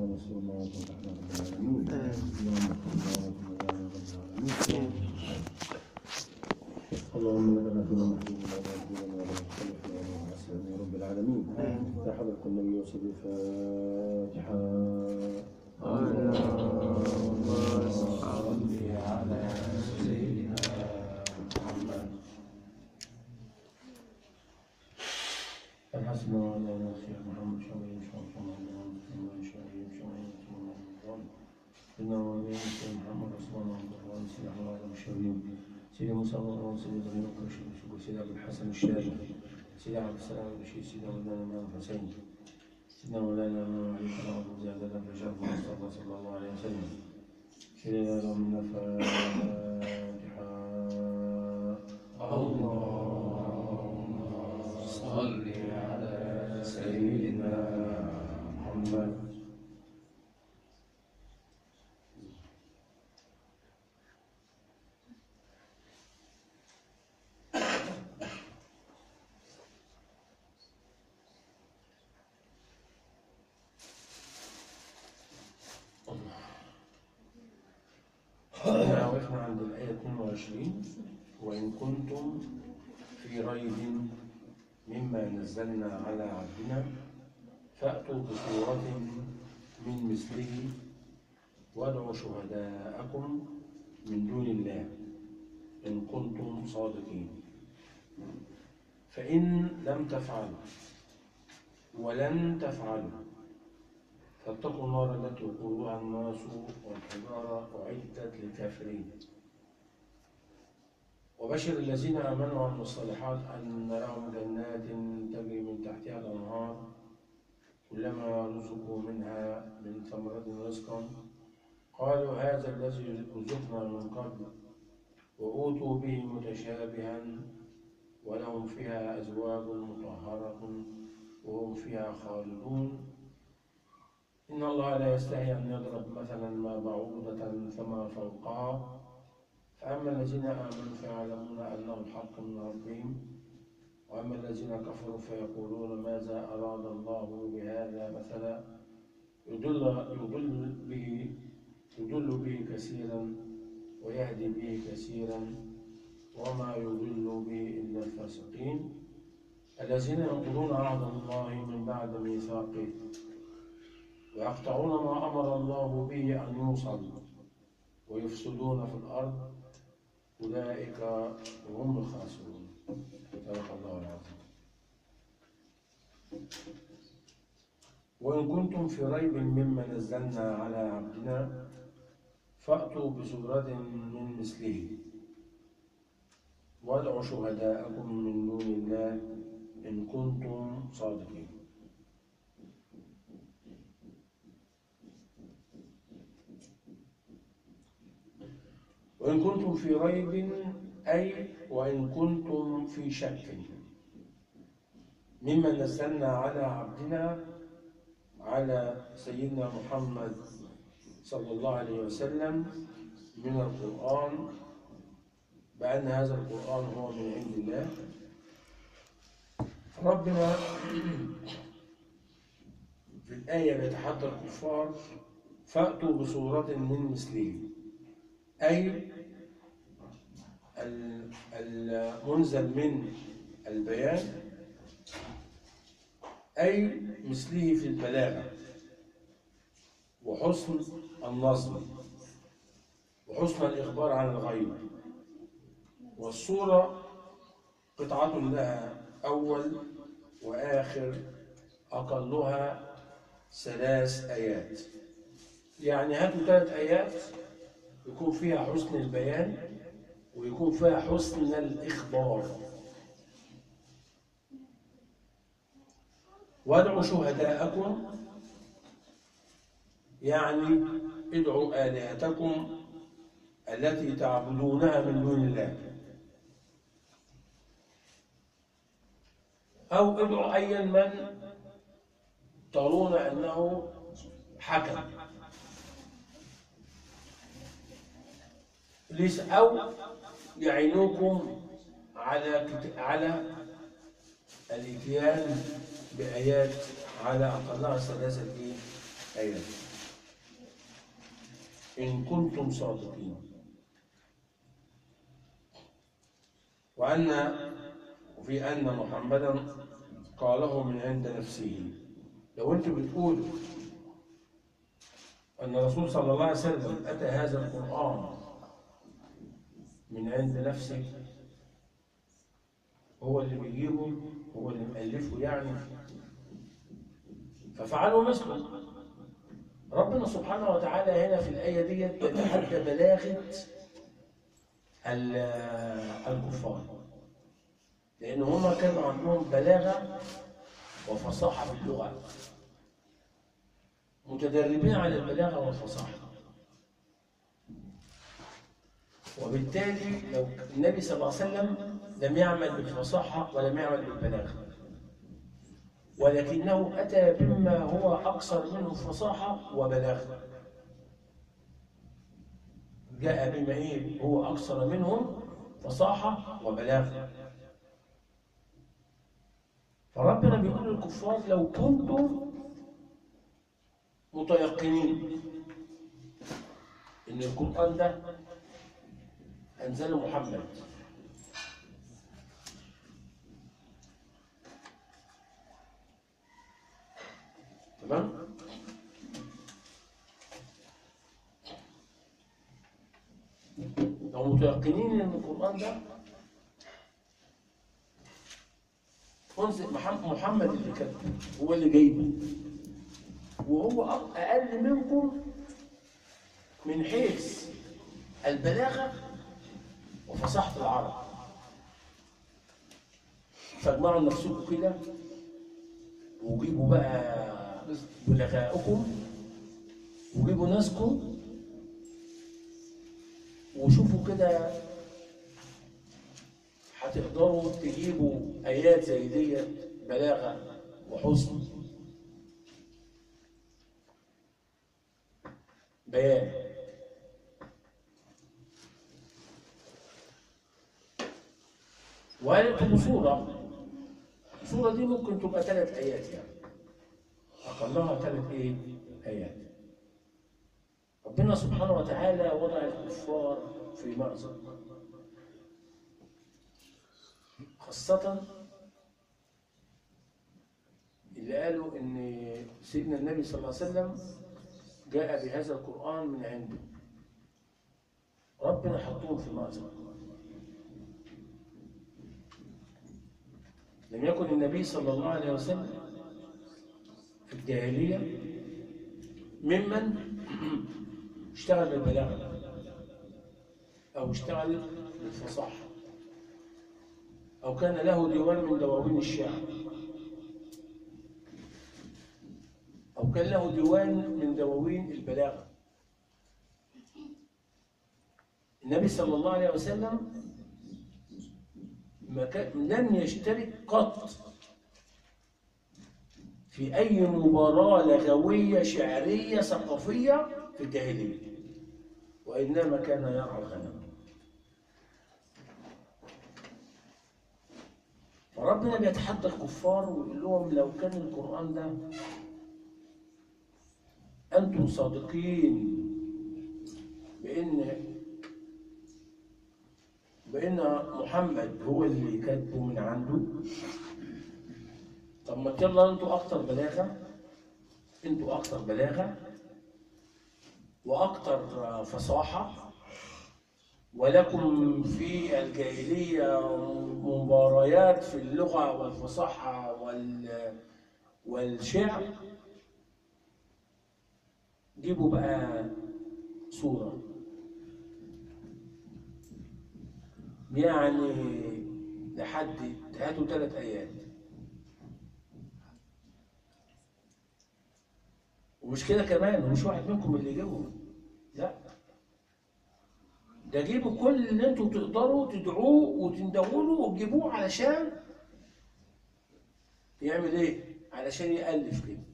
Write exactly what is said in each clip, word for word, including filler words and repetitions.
ونسأل الله أن تفتحنا رب العالمين. اللهم اغفر لنا اللهم لك نحن محمود يا رب العالمين. يا حضرة النبي وسيد الفاتحة. اللهم صل على سيدنا محمد. الحسن وعلى الشيخ محمد شامل إن شاء الله محمد شامل شامل سيدنا ولي محمد رسول الله سيدنا محمد الشامل سيدنا موسى سيدنا إبراهيم سيدنا أبو الحسن الشامل سيدنا عبد السلام البشير سيدنا مولانا الإمام الحسين سيدنا مولانا علي بن أبي زيادة الرجال المصطفى صلى الله عليه وسلم. سيدنا من الفاتحة. اللهم صل على سيدنا محمد. وقفنا عند الآية اثنين وعشرين. وإن كنتم في ريب مما نزلنا على عبدنا فأتوا بصورة من مثله وادعوا شهداءكم من دون الله إن كنتم صادقين. فإن لم تفعلوا ولن تفعلوا فاتقوا النار التي وقودها الناس والحجارة أعدت للكافرين. وبشر الذين آمنوا وعملوا الصالحات أن لهم جنات تجري من تحتها الأنهار كلما رزقوا منها من ثمرة رزقا قالوا هذا الذي رزقنا من قبل وأوتوا به متشابها ولهم فيها أزواج مطهرة وهم فيها خالدون. إن الله لا يستحي أن يضرب مثلا ما بعوضة فما فوقها فأما الذين آمنوا فيعلمون أنه الحق من ربهم وأما الذين كفروا فيقولون ماذا أراد الله بهذا مثلا يضل, يضل, به, يضل به كثيرا ويهدي به كثيرا وما يضل به إلا الفاسقين الذين ينقضون عهد الله من بعد ميثاقه ويقطعون ما أمر الله به أن يوصل ويفسدون في الأرض أولئك هم الخاسرون. صدق الله العظيم. وإن كنتم في ريب مما نزلنا على عبدنا فأتوا بسورة من مثله وادعوا شهداءكم من دون الله إن كنتم صادقين. وإن كنتم في ريب أي وإن كنتم في شك مما نزلنا على عبدنا على سيدنا محمد صلى الله عليه وسلم من القرآن بأن هذا القرآن هو من عند الله. ربنا في الآية يتحدى الكفار فأتوا بصورة من مثله أي المنزل من البيان أي مثله في البلاغة وحسن النظم وحسن الإخبار عن الغيب. والصورة قطعة لها أول وآخر أقلها ثلاث آيات. يعني هاتوا ثلاث آيات يكون فيها حسن البيان ويكون فيها حسن الإخبار. وادعوا شهداءكم يعني ادعوا آلهتكم التي تعبدونها من دون الله أو ادعوا أيا من ترون أنه حكم أو يعينوكم على على الاتيان بآيات على أقلها ثلاثة آيات. إن كنتم صادقين. وأن وفي أن محمدا قاله من عند نفسه. لو أنتم بتقولوا أن الرسول صلى الله عليه وسلم أتى هذا القرآن من عند نفسه، هو اللي بيجيبه، هو اللي مؤلفه يعني، ففعلوا مثله. ربنا سبحانه وتعالى هنا في الآية دي يتحدى بلاغة الكفار، لأن هما كانوا عندهم بلاغة وفصاحة في اللغة، متدربين على البلاغة والفصاحة. وبالتالي لو النبي صلى الله عليه وسلم لم يعمل بالفصاحة ولم يعمل بالبلاغة، ولكنه أتى بما هو أكثر منه فصاحة وبلاغة، جاء بما إيه هو أكثر منهم فصاحة وبلاغة. فربنا بيقول للكفار لو كنتم متيقنين إن القرآن ده أنزله محمد، تمام؟ لو متيقنين إن القرآن ده أنزل محمد اللي كتبه، هو اللي جايبه، وهو أقل منكم من حيث البلاغة وفصاحة العرب، فاجمعوا نفسكم كده وجيبوا بقى بلغاءكم وجيبوا ناسكم وشوفوا كده هتقدروا تجيبوا آيات زي دي بلاغة وحسن بيان. وقالت صورة، الصورة دي ممكن تبقى ثلاث آيات، يعني أقلها ثلاث إيه؟ آيات. ربنا سبحانه وتعالى وضع الكفار في مأزق، خاصة اللي قالوا إن سيدنا النبي صلى الله عليه وسلم جاء بهذا القرآن من عنده. ربنا حطوه في مأزق. لم يكن النبي صلى الله عليه وسلم في الجاهلية ممن اشتغل بالبلاغة أو اشتغل بالفصاحة أو كان له ديوان من دواوين الشعر أو كان له ديوان من دواوين البلاغة. النبي صلى الله عليه وسلم لم يشترك قط في أي مباراة لغوية شعرية ثقافية في الجاهلية، وإنما كان يرعى الغنم. فربنا بيتحدى الكفار ويقول لهم لو كان القرآن ده أنتم صادقين بأن بأن محمد هو اللي كاتبه من عنده، طب ما يلا انتوا اكتر بلاغه، انتوا اكتر بلاغه واكتر فصاحه، ولكم في الجاهليه مباريات في اللغه والفصاحه وال والشعر، جيبوا بقى سوره يعني لحد هاتوا ثلاث ايات، ومش كده كمان، ومش واحد منكم اللي يجيبهم، لا ده جيبوا كل اللي انتوا تقدروا تدعوه وتندهوا له وتجيبوه علشان يعمل ايه؟ علشان يألف كده.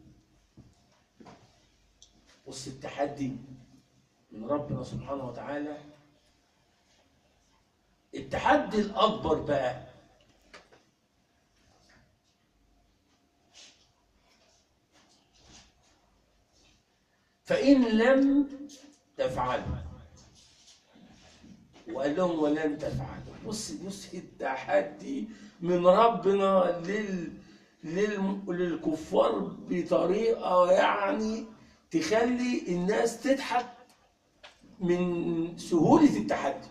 بص التحدي من ربنا سبحانه وتعالى. التحدي الأكبر بقى فإن لم تفعلوا، وقال لهم ولن تفعلوا. بص بص التحدي من ربنا لل لل للكفار بطريقه يعني تخلي الناس تضحك من سهوله التحدي.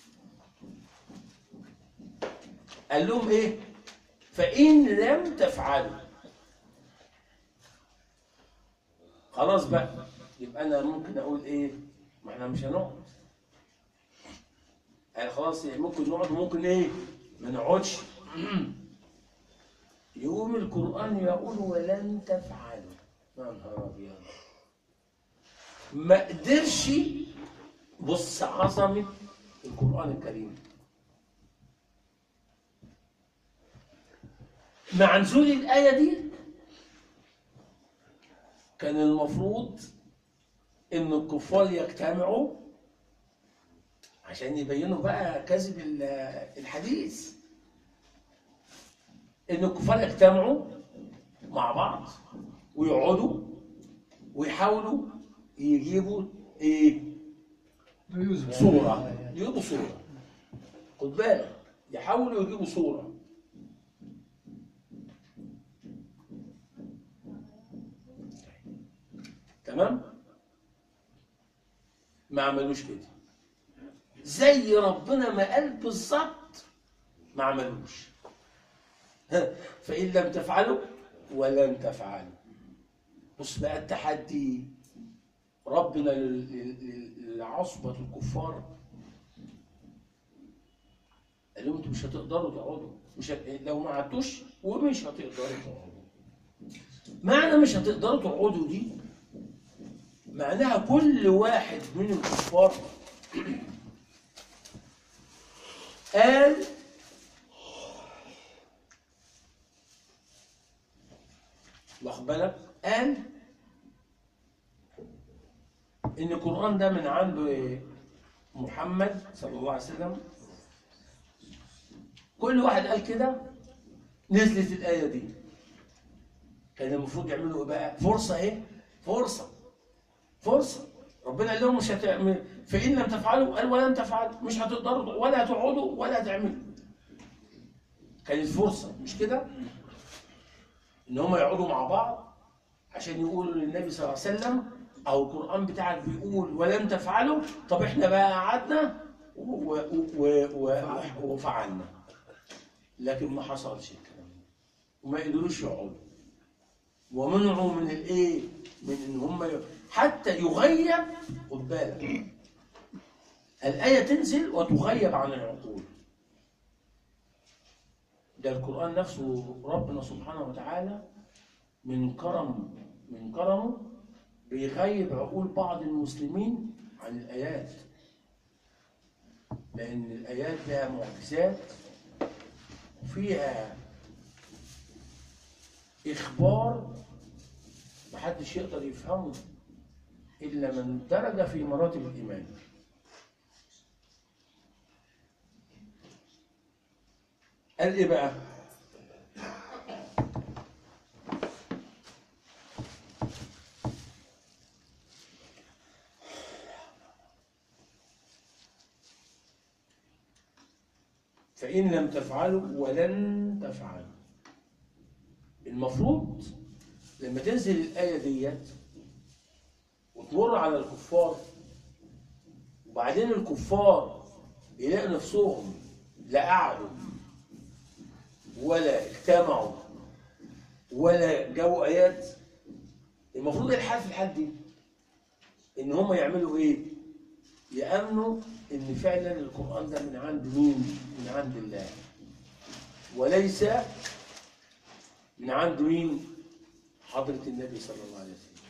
قال لهم ايه؟ فإن لم تفعلوا. خلاص بقى، يبقى انا ممكن اقول ايه؟ ما احنا مش هنقعد. يعني خلاص ممكن نقعد وممكن ايه؟ ما نقعدش. يقوم القرآن يقول ولن تفعلوا. يا نهار ابيض، ما قدرش. بص عظمة القرآن الكريم، مع نزول الآية دي كان المفروض إن الكفار يجتمعوا عشان يبينوا بقى كذب الحديث. إن الكفار يجتمعوا مع بعض ويقعدوا ويحاولوا يجيبوا إيه؟ صورة. يجيبوا صورة. خد بالك، يحاولوا يجيبوا صورة. تمام؟ ما عملوش كده، زي ربنا ما قال بالظبط، ما عملوش. فإن لم تفعلوا ولن تفعلوا. بص بقى التحدي ربنا لعصبة الكفار، قال لهم انتوا مش هتقدروا تقعدوا، مش هت... لو ما قعدتوش ومش هتقدروا تقعدوا. معنى مش هتقدروا تقعدوا دي معناها كل واحد من الكفار قال واخد بالك، قال ان القرآن ده من عند محمد صلى الله عليه وسلم. كل واحد قال كده، نزلت الآية دي. كان المفروض يعملوا ايه بقى؟ فرصة ايه؟ فرصة فرصة. ربنا قال لهم مش هتعمل، فإن لم تفعلوا قال ولن تفعلوا، مش هتقدروا ولا هتقعدوا ولا هتعملوا. كانت فرصة، مش كده؟ إن هم يقعدوا مع بعض عشان يقولوا للنبي صلى الله عليه وسلم أو القرآن بتاعك بيقول ولن تفعلوا، طب إحنا بقى قعدنا وفعلنا. لكن ما حصلش الكلام ده، وما قدروش يقعدوا، ومنعوا من الإيه؟ من إن هم حتى يغيب. خد بالك، الآية تنزل وتغيب عن العقول. ده القرآن نفسه ربنا سبحانه وتعالى من كرم من كرمه بيغيب عقول بعض المسلمين عن الآيات، لأن الآيات فيها معجزات وفيها إخبار محدش يقدر يفهمه إلا من درج في مراتب الإيمان. قال إيه بقى؟ فإن لم تفعلوا ولن تفعلوا. المفروض لما تنزل الآية ديت وتمر على الكفار، وبعدين الكفار يلاقوا نفسهم لا قعدوا ولا اجتمعوا ولا جابوا آيات، المفروض الحال في الحال دي إن هم يعملوا إيه؟ يأمنوا إن فعلا القرآن ده من عند مين؟ من عند الله، وليس من عند مين؟ حضرة النبي صلى الله عليه وسلم.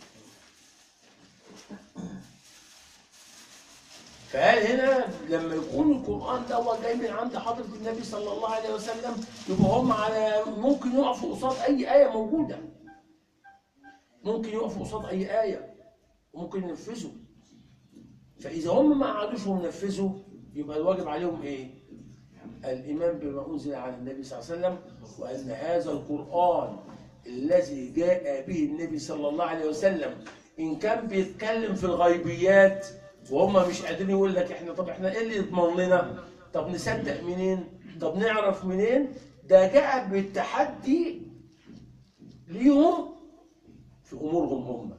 فقال هنا لما يكون القرآن ده هو جاي من عند حضرة النبي صلى الله عليه وسلم، يبقى هم على ممكن يقفوا قصاد أي آية موجودة، ممكن يقفوا قصاد أي آية وممكن ينفذوا. فإذا هم ما قعدوش ونفذوا يبقى الواجب عليهم إيه؟ الإيمان بما أنزل على النبي صلى الله عليه وسلم، وأن هذا القرآن الذي جاء به النبي صلى الله عليه وسلم إن كان بيتكلم في الغيبيات وهم مش قادرين يقول لك احنا، طب احنا ايه اللي يضمن لنا؟ طب نصدق منين؟ طب نعرف منين؟ ده جاء بالتحدي ليهم في امورهم هم،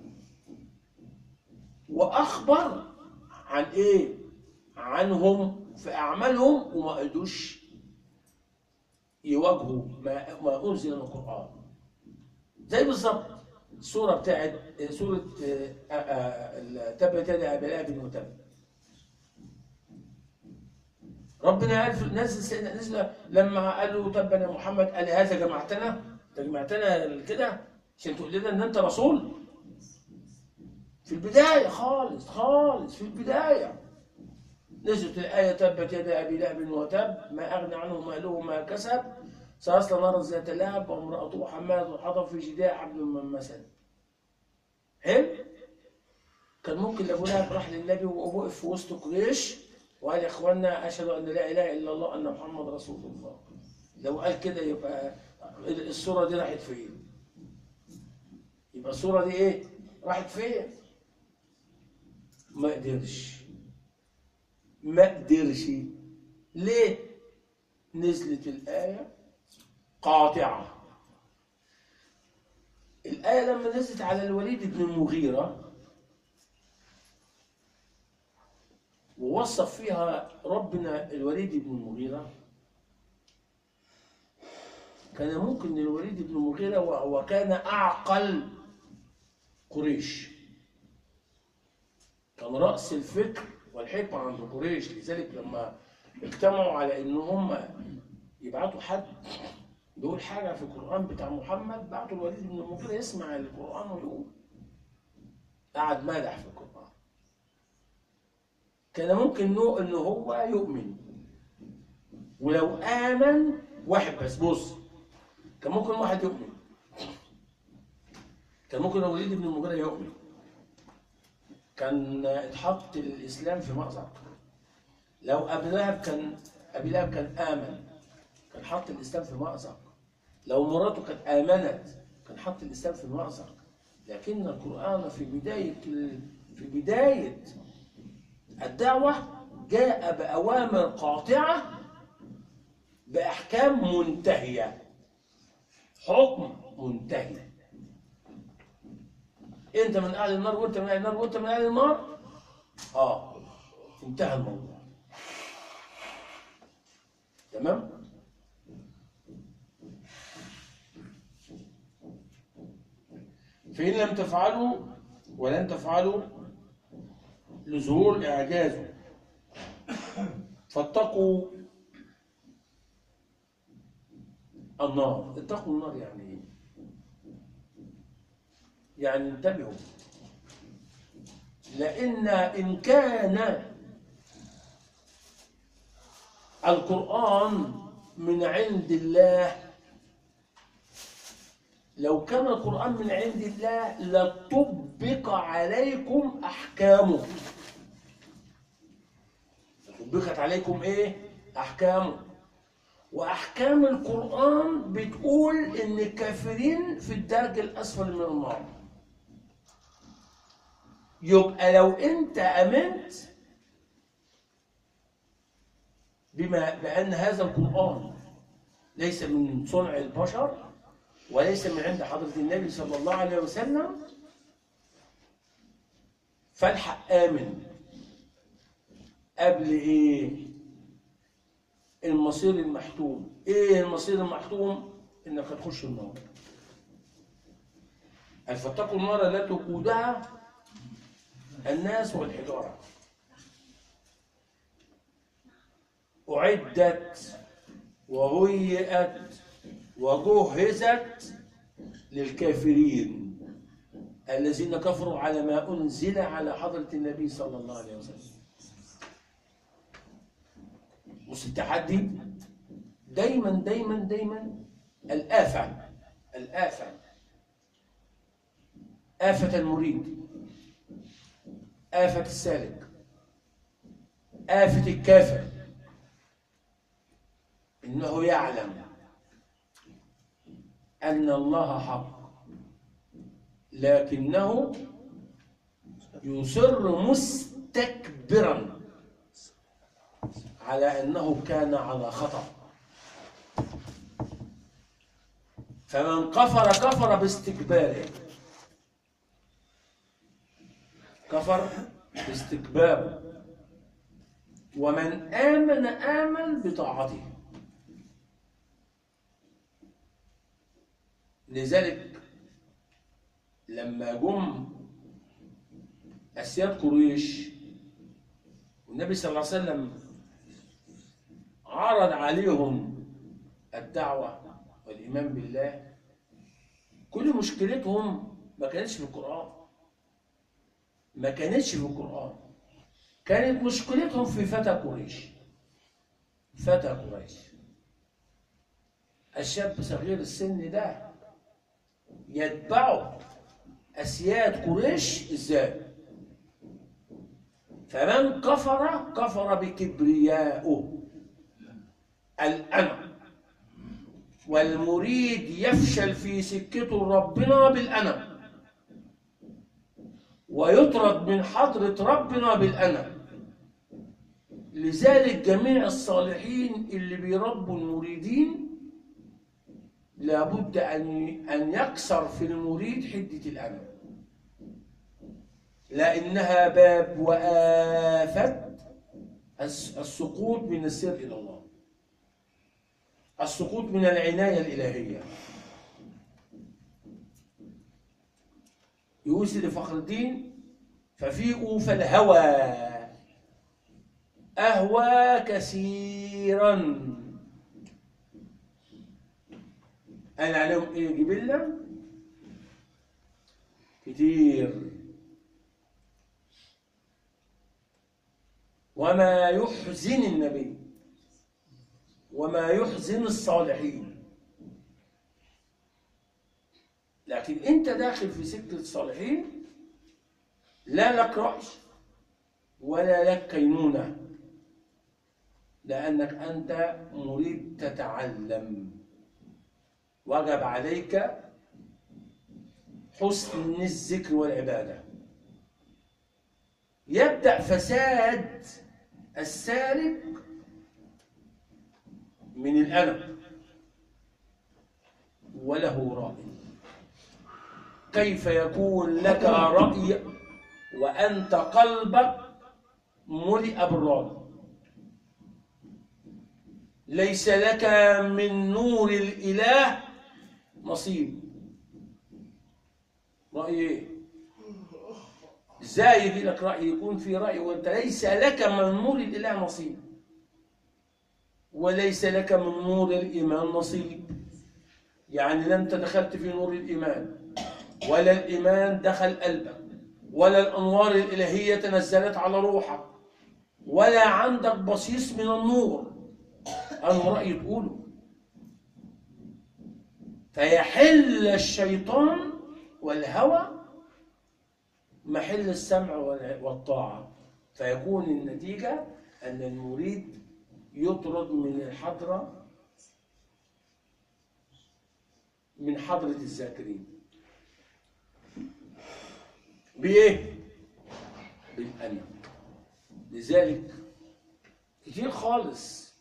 واخبر عن ايه؟ عنهم في اعمالهم، وما قدروش يواجهوا ما ما انزل من القران. زي بالظبط السوره بتاعت سوره تبت يدا ابي لهب وتب. ربنا قال في نزل نزل لما قال له تبا يا محمد، قال هذا جمعتنا؟ انت جمعتنا كده عشان تقول لنا ان انت رسول؟ في البدايه خالص خالص في البدايه نزلت الايه تبت يدا ابي لهب وتب ما اغنى عنه ماله ما كسب سيصلى نارا ذات لهب وامراته حماله الحطب في جيدها حبل من مسد. حلو؟ كان ممكن ابو لهب راح للنبي ووقف في وسط قريش وقال يا اخوانا اشهد ان لا اله الا الله ان محمد رسول الله. لو قال كده يبقى الصوره دي راحت فين؟ يبقى الصوره دي ايه؟ راحت فين؟ ما قدرش ما قدرش ليه؟ نزلت الايه قاطعه. الايه لما نزلت على الوليد بن المغيره ووصف فيها ربنا الوليد بن المغيرة، كان ممكن الوليد بن المغيرة وهو كان أعقل قريش، كان رأس الفكر والحكمة عند قريش. لذلك لما اجتمعوا على إن هم يبعتوا حد يقول حاجة في القرآن بتاع محمد، بعتوا الوليد بن المغيرة يسمع القرآن ويقول. قعد مادح في القرآن. كان ممكن نوع إن هو يؤمن، ولو آمن واحد بس. بص، كان ممكن واحد يؤمن، كان ممكن الوليد بن المغيرة يؤمن، كان اتحط الإسلام في مأزق. لو أبي لهب كان أبي لهب كان آمن كان حط الإسلام في مأزق. لو مراته كانت آمنت كان حط الإسلام في مأزق. لكن القرآن في بداية في بداية الدعوة جاء بأوامر قاطعة بأحكام منتهية، حكم منتهي. أنت من أهل النار وأنت من أهل النار وأنت من أهل النار، آه انتهى الموضوع. تمام؟ فإن لم تفعلوا ولن تفعلوا لظهور إعجازه فاتقوا النار. اتقوا النار يعني ايه؟ يعني انتبهوا، لأن إن كان القرآن من عند الله، لو كان القرآن من عند الله لطبق عليكم أحكامه. طبقت عليكم إيه؟ أحكامه. وأحكام القرآن بتقول إن الكافرين في الدرج الأسفل من النار. يبقى لو أنت آمنت بما بأن هذا القرآن ليس من صنع البشر وليس من عند حضرة النبي صلى الله عليه وسلم، فالحق آمن قبل إيه؟ المصير المحتوم. إيه المصير المحتوم؟ إنك هتخش النار. فاتقوا النار التي وقودها الناس والحجارة أعدت وهيئت وجهزت للكافرين الذين كفروا على ما أنزل على حضرة النبي صلى الله عليه وسلم. بص التحدي دايما دايما دايما الآفة الآفة آفة المريد، آفة السالك، آفة الكافر، إنه يعلم أن الله حق لكنه يصر مستكبرا على أنه كان على خطأ. فمن كفر كفر باستكباره، كفر باستكباره، ومن آمن آمن بطاعته. لذلك لما جم أسياد قريش والنبي صلى الله عليه وسلم عرض عليهم الدعوة والإيمان بالله، كل مشكلتهم ما كانتش في القرآن، ما كانتش في القرآن، كانت مشكلتهم في فتى قريش. فتى قريش، الشاب صغير السن ده يتبعه أسياد قريش إزاي؟ فمن كفر كفر بكبريائه الأنا، والمريد يفشل في سكته ربنا بالأنا، ويطرد من حضرة ربنا بالأنا. لذلك جميع الصالحين اللي بيربوا المريدين لابد أن أن يكسر في المريد حدة الأنا، لأنها باب وآفة السقوط من السير إلى الله، السقوط من العناية الإلهية. يوسف فخر الدين ففيئوا فالهوى أهوى كثيرا. أنا عليهم إيه؟ جبلة كتير. وما يحزن النبي وما يحزن الصالحين، لكن أنت داخل في سكة الصالحين لا لك رأي ولا لك كينونة، لأنك أنت مريد تتعلم. وجب عليك حسن الذكر والعبادة. يبدأ فساد السالك من الأنا، وله رأي. كيف يكون لك رأي وأنت قلبك ملئ بالرأي؟ ليس لك من نور الإله نصيب. رأي إيه؟ إزاي يجي لك رأي يكون في رأي وأنت ليس لك من نور الإله نصيب، وليس لك من نور الإيمان نصيب؟ يعني لا أنت دخلت في نور الإيمان، ولا الإيمان دخل قلبك، ولا الأنوار الإلهية تنزلت على روحك، ولا عندك بصيص من النور. أنه رأي تقوله، فيحل الشيطان والهوى محل السمع والطاعة، فيكون النتيجة أن المريد يطرد من الحضرة، من حضرة الذاكرين. بإيه؟ بالأنا. لذلك كتير خالص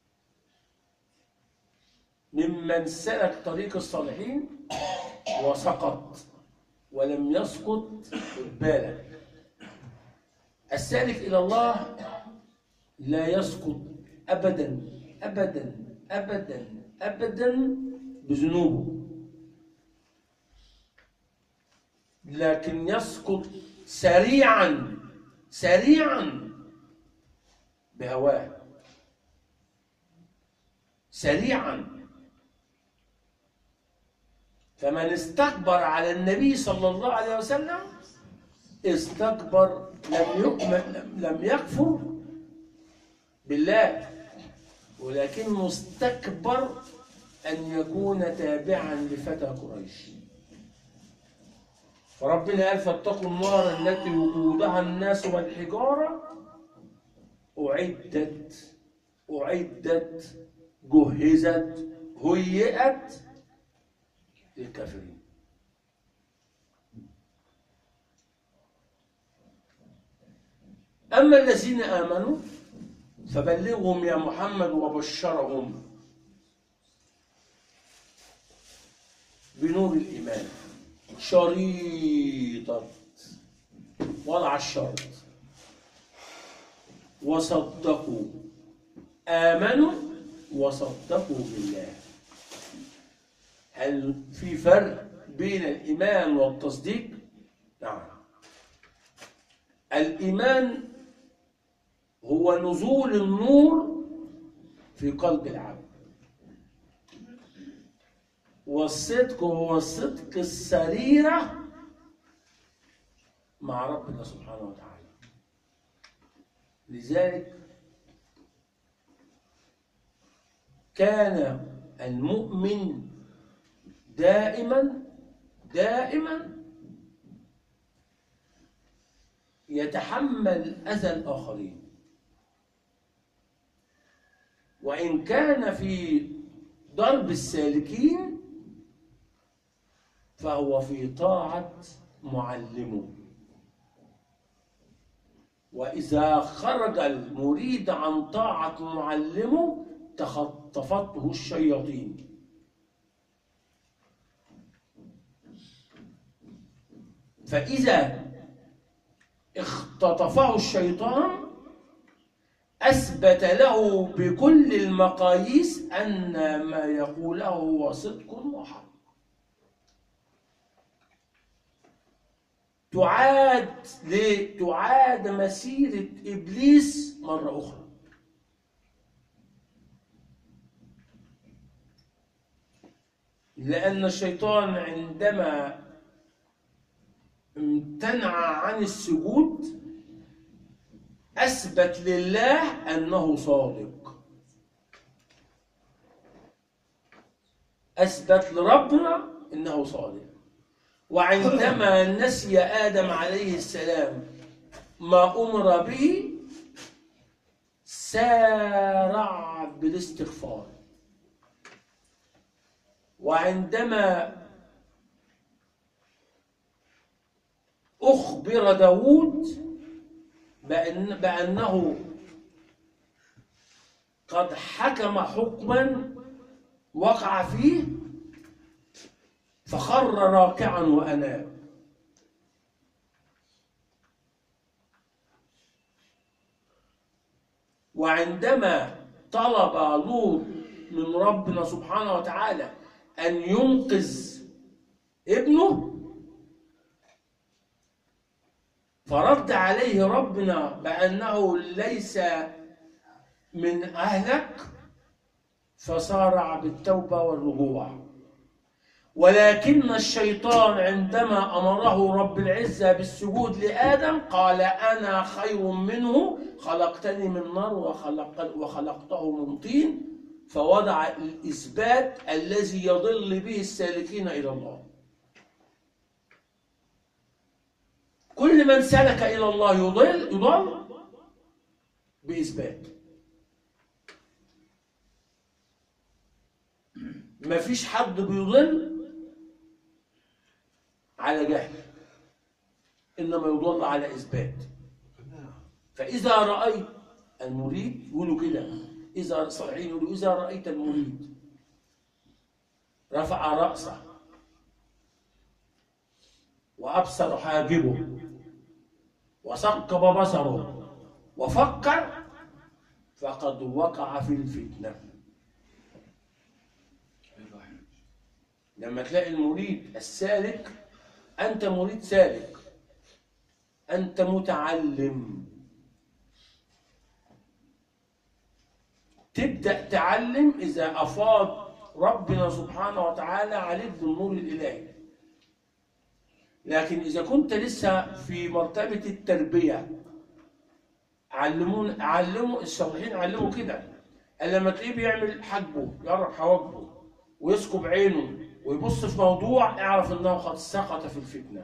ممن سلك طريق الصالحين وسقط ولم يسقط. خد بالك، السالك إلى الله لا يسقط أبدا أبدا أبدا أبدا بذنوبه، لكن يسقط سريعا سريعا بهواه، سريعا. فمن استكبر على النبي صلى الله عليه وسلم استكبر، لم يؤمن، لم يكفر بالله، ولكنه استكبر أن يكون تابعا لفتى قريش. فربنا قال فاتقوا النار التي وقودها الناس والحجارة أعدت أعدت جهزت هيئت للكافرين. أما الذين آمنوا فبلغهم يا محمد وبشرهم بنور الإيمان شريطا، وضع الشرط، وصدقوا، آمنوا وصدقوا بالله. هل في فرق بين الإيمان والتصديق؟ نعم. الإيمان هو نزول النور في قلب العبد، والصدق هو صدق السريرة مع ربنا سبحانه وتعالى. لذلك كان المؤمن دائما دائما يتحمل أذى الآخرين، وإن كان في ضرب السالكين فهو في طاعة معلمه. وإذا خرج المريد عن طاعة معلمه تخطفته الشياطين. فإذا اختطفه الشيطان أثبت له بكل المقاييس أن ما يقوله هو صدق وحق. تعاد ليه؟ تعاد مسيرة إبليس مرة أخرى. لأن الشيطان عندما امتنع عن السجود أثبت لله أنه صادق، أثبت لربنا أنه صادق. وعندما نسي آدم عليه السلام ما أمر به سارع بالاستغفار. وعندما أخبر داود بأن بأنه قد حكم حكما وقع فيه فخر راكعا وأناب. وعندما طلب لوط من ربنا سبحانه وتعالى أن ينقذ ابنه فرد عليه ربنا بأنه ليس من أهلك فصارع بالتوبة والرجوع. ولكن الشيطان عندما أمره رب العزة بالسجود لآدم قال أنا خير منه خلقتني من نار وخلق وخلقته من طين، فوضع الإثبات الذي يضل به السالكين إلى الله. كل من سلك إلى الله يضل يضل بإثبات. ما فيش حد بيضل على جهل، إنما يضل على إثبات. فإذا رأيت المريد يقولوا كده، إذا صالحين يقولوا إذا رأيت المريد رفع رأسه وأبصر حاجبه وثقب بصره وفكر فقد وقع في الفتنة. لما تلاقي المريد السالك، أنت مريد سالك، أنت متعلم، تبدأ تعلم إذا أفاض ربنا سبحانه وتعالى عليك بالنور الإلهي. لكن إذا كنت لسه في مرتبة التربية، علمون علموا الصالحين علموا كده، لما تلاقيه بيعمل حجبه يقرب حواجبه ويسكب عينه ويبص في موضوع اعرف انه قد سقط في الفتنة،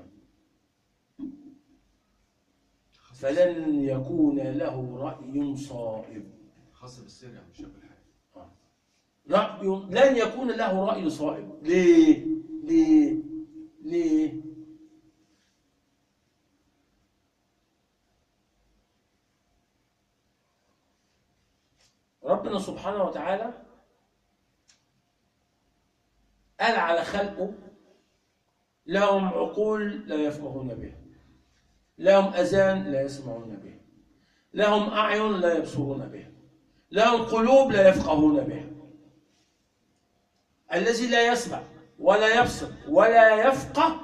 فلن يكون له رأي صائب. خاصة بالسر يعني مش بالحاجة. رأي لن يكون له رأي صائب. ليه؟ ليه؟ ليه؟ ربنا سبحانه وتعالى قال على خلقه لهم عقول لا يفقهون بها، لهم أذان لا يسمعون بها، لهم أعين لا يبصرون بها، لهم قلوب لا يفقهون بها. الذي لا يسمع ولا يبصر ولا يفقه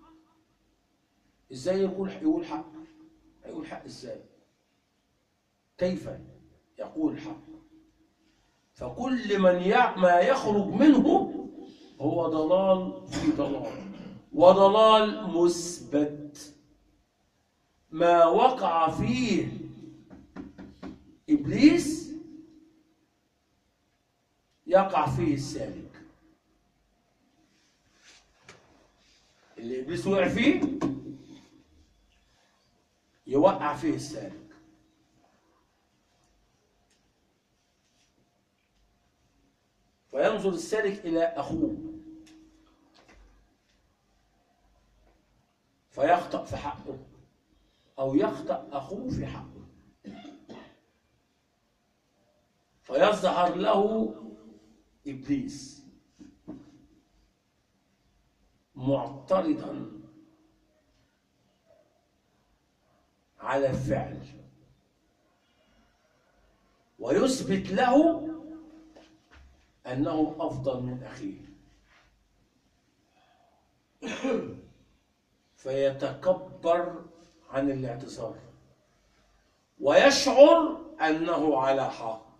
ازاي يقول يقول حق؟ هيقول حق ازاي؟ كيف يقول حق؟ فكل من يع... ما يخرج منه هو ضلال في ضلال، وضلال مثبت. ما وقع فيه إبليس يقع فيه السالك. اللي إبليس وقع فيه يوقع فيه السالك. فينظر السالك إلى أخوه فيخطأ في حقه، أو يخطأ أخوه في حقه، فيظهر له إبليس معترضا على الفعل، ويثبت له أنه أفضل من أخيه، فيتكبر عن الاعتذار ويشعر أنه على حق،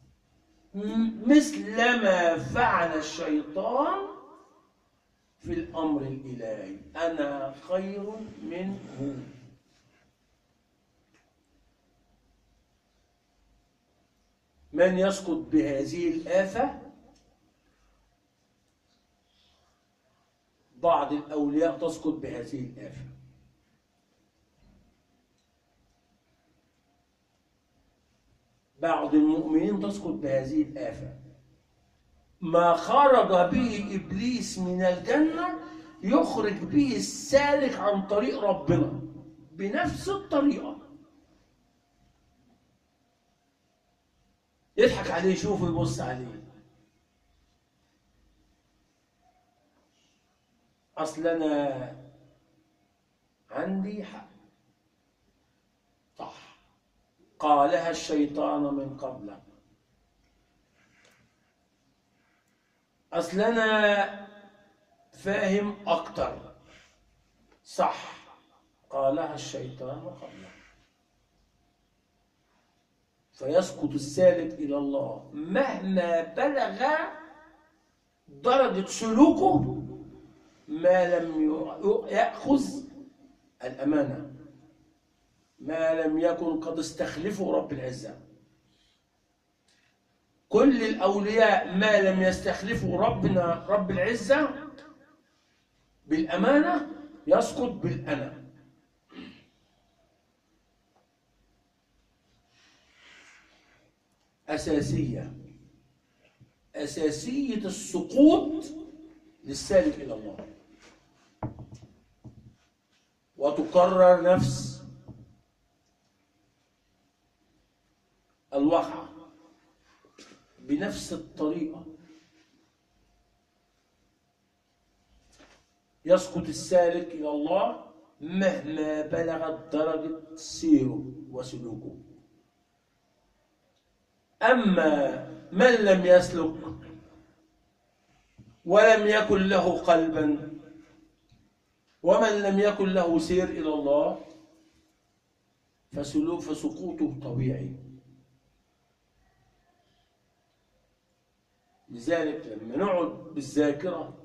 مثل ما فعل الشيطان في الأمر الإلهي: أنا خير منه. من يسقط بهذه الآفة؟ بعض الأولياء تسقط بهذه الآفة. بعض المؤمنين تسقط بهذه الآفة. ما خرج به إبليس من الجنة يخرج به السالك عن طريق ربنا بنفس الطريقة. يضحك عليه، يشوفه، يبص عليه. أصل أنا عندي حق. صح، قالها الشيطان من قبلك. أصل أنا فاهم أكتر. صح، قالها الشيطان قبلك. فيسقط السالك إلى الله مهما بلغ درجة سلوكه، ما لم يأخذ الأمانة، ما لم يكن قد استخلفه رب العزة. كل الأولياء ما لم يستخلفوا ربنا رب العزة بالأمانة يسقط بالأنا. أساسية أساسية السقوط للسالك إلى الله. وتكرر نفس الوقعة بنفس الطريقة. يسقط السالك إلى الله مهما بلغت درجة سيره وسلوكه. أما من لم يسلك ولم يكن له قلبا ومن لم يكن له سير إلى الله فسلوك فسقوطه طبيعي. لذلك لما نقعد بالذاكرة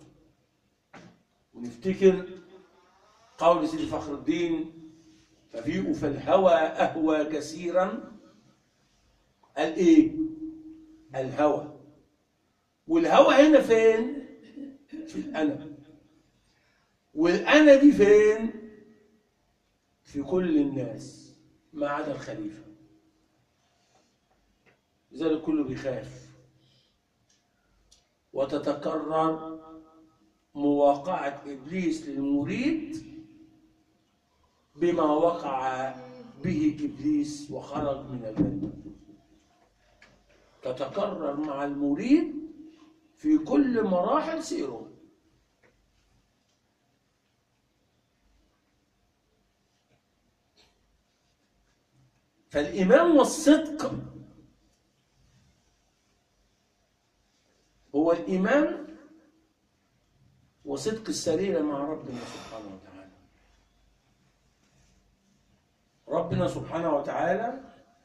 ونفتكر قول سيدي فخر الدين: ففيء فالهوى أهوى كثيرا. قال إيه؟ الهوى. والهوى هنا فين؟ في الأنا. والأنا دي فين؟ في كل الناس ما عدا الخليفة. لذلك كله بيخاف. وتتكرر مواقعة إبليس للمريد بما وقع به إبليس وخرج من الجنة. تتكرر مع المريد في كل مراحل سيره. فالإيمان والصدق هو الإيمان وصدق السريرة مع ربنا سبحانه وتعالى. ربنا سبحانه وتعالى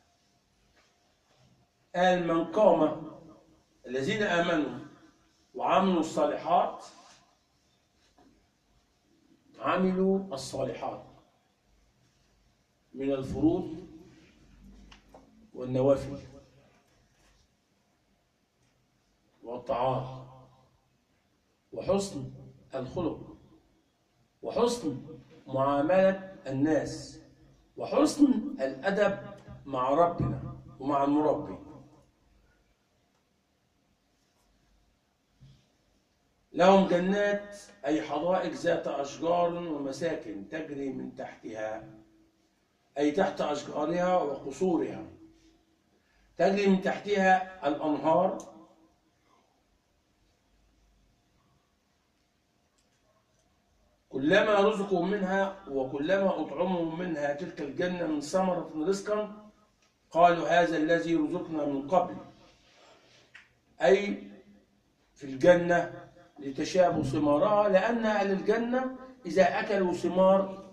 قال: من قام، الذين آمنوا وعملوا الصالحات، عملوا الصالحات من الفروض والنوافل والطاعات وحسن الخلق وحسن معاملة الناس وحسن الأدب مع ربنا ومع المربي. لهم جنات، أي حدائق ذات أشجار ومساكن تجري من تحتها، أي تحت أشجارها وقصورها، تجري من تحتها الأنهار كلما رزقوا منها وكلما أطعموا منها تلك الجنة من ثمرة رزقا قالوا هذا الذي رزقنا من قبل، أي في الجنة لتشابه ثمارها، لأن أهل الجنة إذا أكلوا ثمار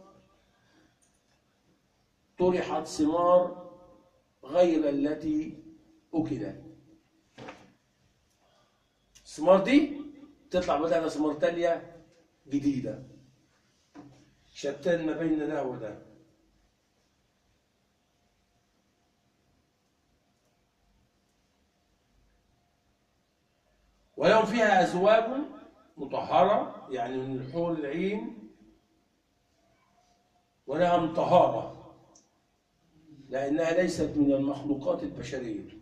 طرحت ثمار غير التي أكلت. الثمار دي تطلع بدل ثمار تانية جديدة، شتان ما بين ده وده. ولهم فيها أزواج مطهرة، يعني من الحور العين، ولهم طهارة لأنها ليست من المخلوقات البشرية.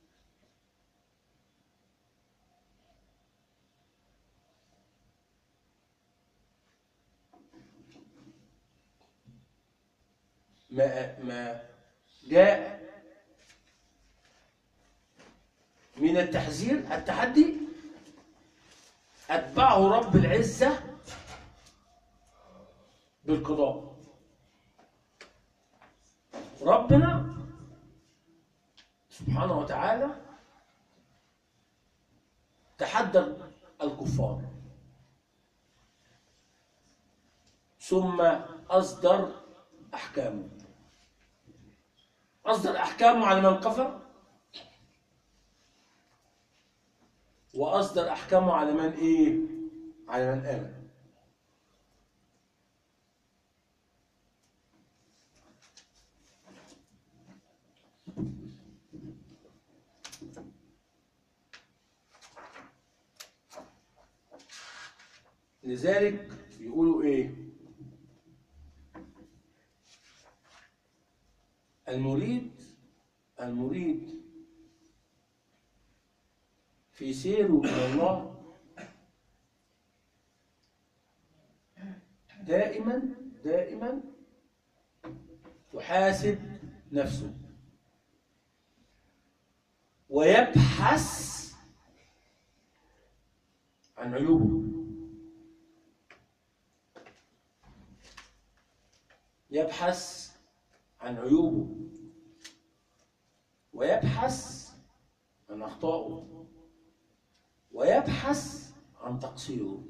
ما ما جاء من التحذير التحدي أتبعه رب العزة بالقضاء. ربنا سبحانه وتعالى تحدى الكفار ثم أصدر أحكامه. أصدر أحكامه على من كفر وأصدر أحكامه على من إيه؟ على من آمن. لذلك يقولوا إيه؟ المريد المريد في سيره إلى الله دائما دائما يحاسب نفسه ويبحث عن عيوبه، يبحث عن عيوبه ويبحث عن أخطائه ويبحث عن تقصيره،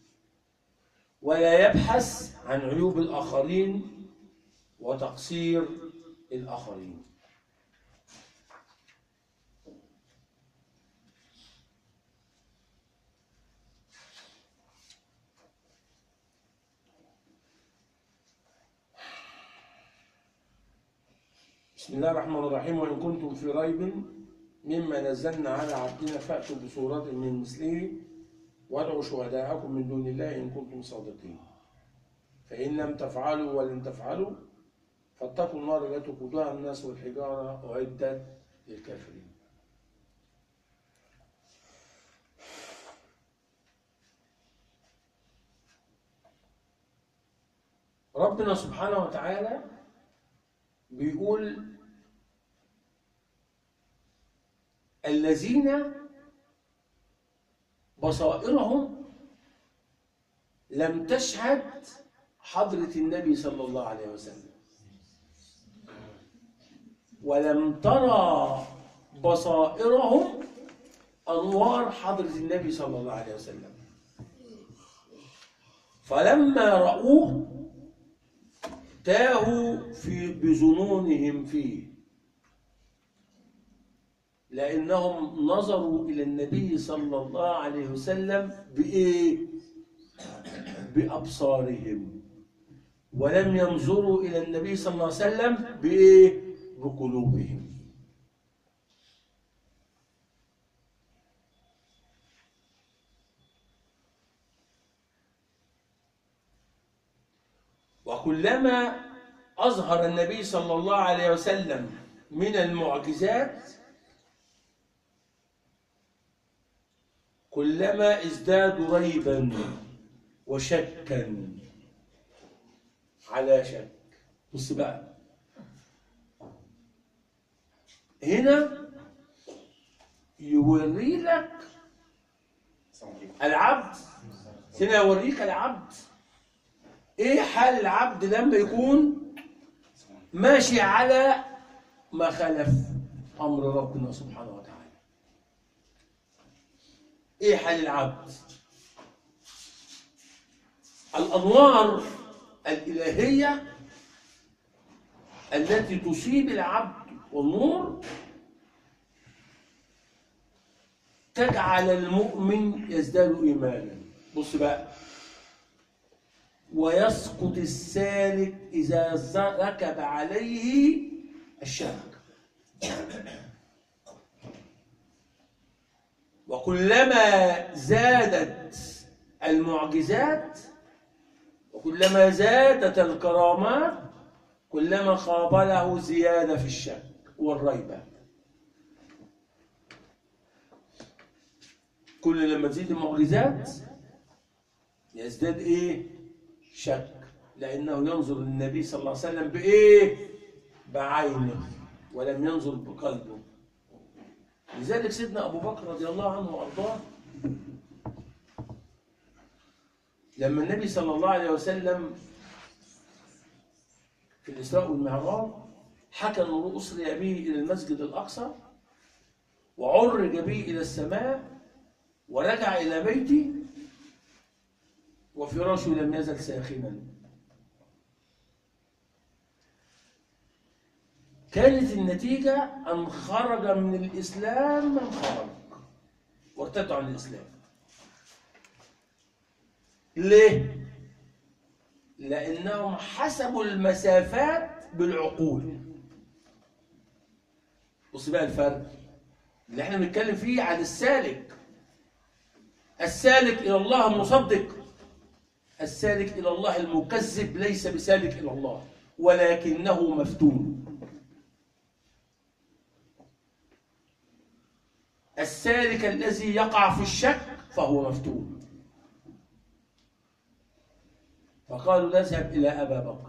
ولا يبحث عن عيوب الآخرين وتقصير الآخرين. بسم الله الرحمن الرحيم. وإن كنتم في ريب مما نزلنا على عبدنا فأتوا بسورة من مثله وادعوا شهداءكم من دون الله إن كنتم صادقين، فإن لم تفعلوا ولن تفعلوا فاتقوا النار التي وقودها الناس والحجارة أعدت للكافرين. ربنا سبحانه وتعالى بيقول الذين بصائرهم لم تشهد حضرة النبي صلى الله عليه وسلم، ولم ترى بصائرهم أنوار حضرة النبي صلى الله عليه وسلم، فلما رأوه تاهوا في بظنونهم فيه، لأنهم نظروا إلى النبي صلى الله عليه وسلم بإيه؟ بأبصارهم، ولم ينظروا إلى النبي صلى الله عليه وسلم بإيه؟ بقلوبهم. وكلما أظهر النبي صلى الله عليه وسلم من المعجزات كلما ازدادوا ريبا وشكا على شك. بص بقى هنا يوري لك العبد، هنا يوريك العبد ايه حال العبد لما يكون ماشي على ما خالف امر ربنا سبحانه وتعالى. ايه حال العبد؟ الانوار الالهيه التي تصيب العبد والنور تجعل المؤمن يزداد ايمانا. بص بقى، ويسقط السالك اذا ركب عليه الشك. وكلما زادت المعجزات وكلما زادت الكرامات كلما قابله زيادة في الشك والريبة. كل لما تزيد المعجزات يزداد ايه؟ شك، لأنه ينظر للنبي صلى الله عليه وسلم بإيه؟ بعينه ولم ينظر بقلبه. لذلك سيدنا أبو بكر رضي الله عنه وأرضاه لما النبي صلى الله عليه وسلم في الإسراء والمعراج حكى أنه أسري به إلى المسجد الأقصى وعرج به إلى السماء ورجع إلى بيته وفراشه لم يزل ساخنا. كانت النتيجة أن خرج من الإسلام من خرج وارتدوا عن الإسلام. ليه؟ لأنهم حسبوا المسافات بالعقول. بص بقى الفرق اللي احنا بنتكلم فيه عن السالك. السالك إلى الله المصدق، السالك إلى الله المكذب ليس بسالك إلى الله ولكنه مفتون. السالك الذي يقع في الشك فهو مفتون. فقالوا نذهب إلى أبا بكر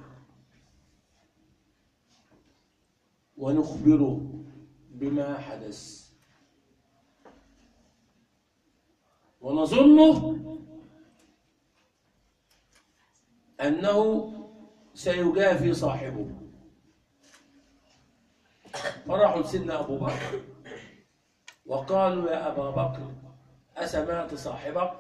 ونخبره بما حدث ونظنه أنه سيجافي صاحبه. فراحوا لسيدنا أبو بكر وقالوا يا أبا بكر أسمعت صاحبك؟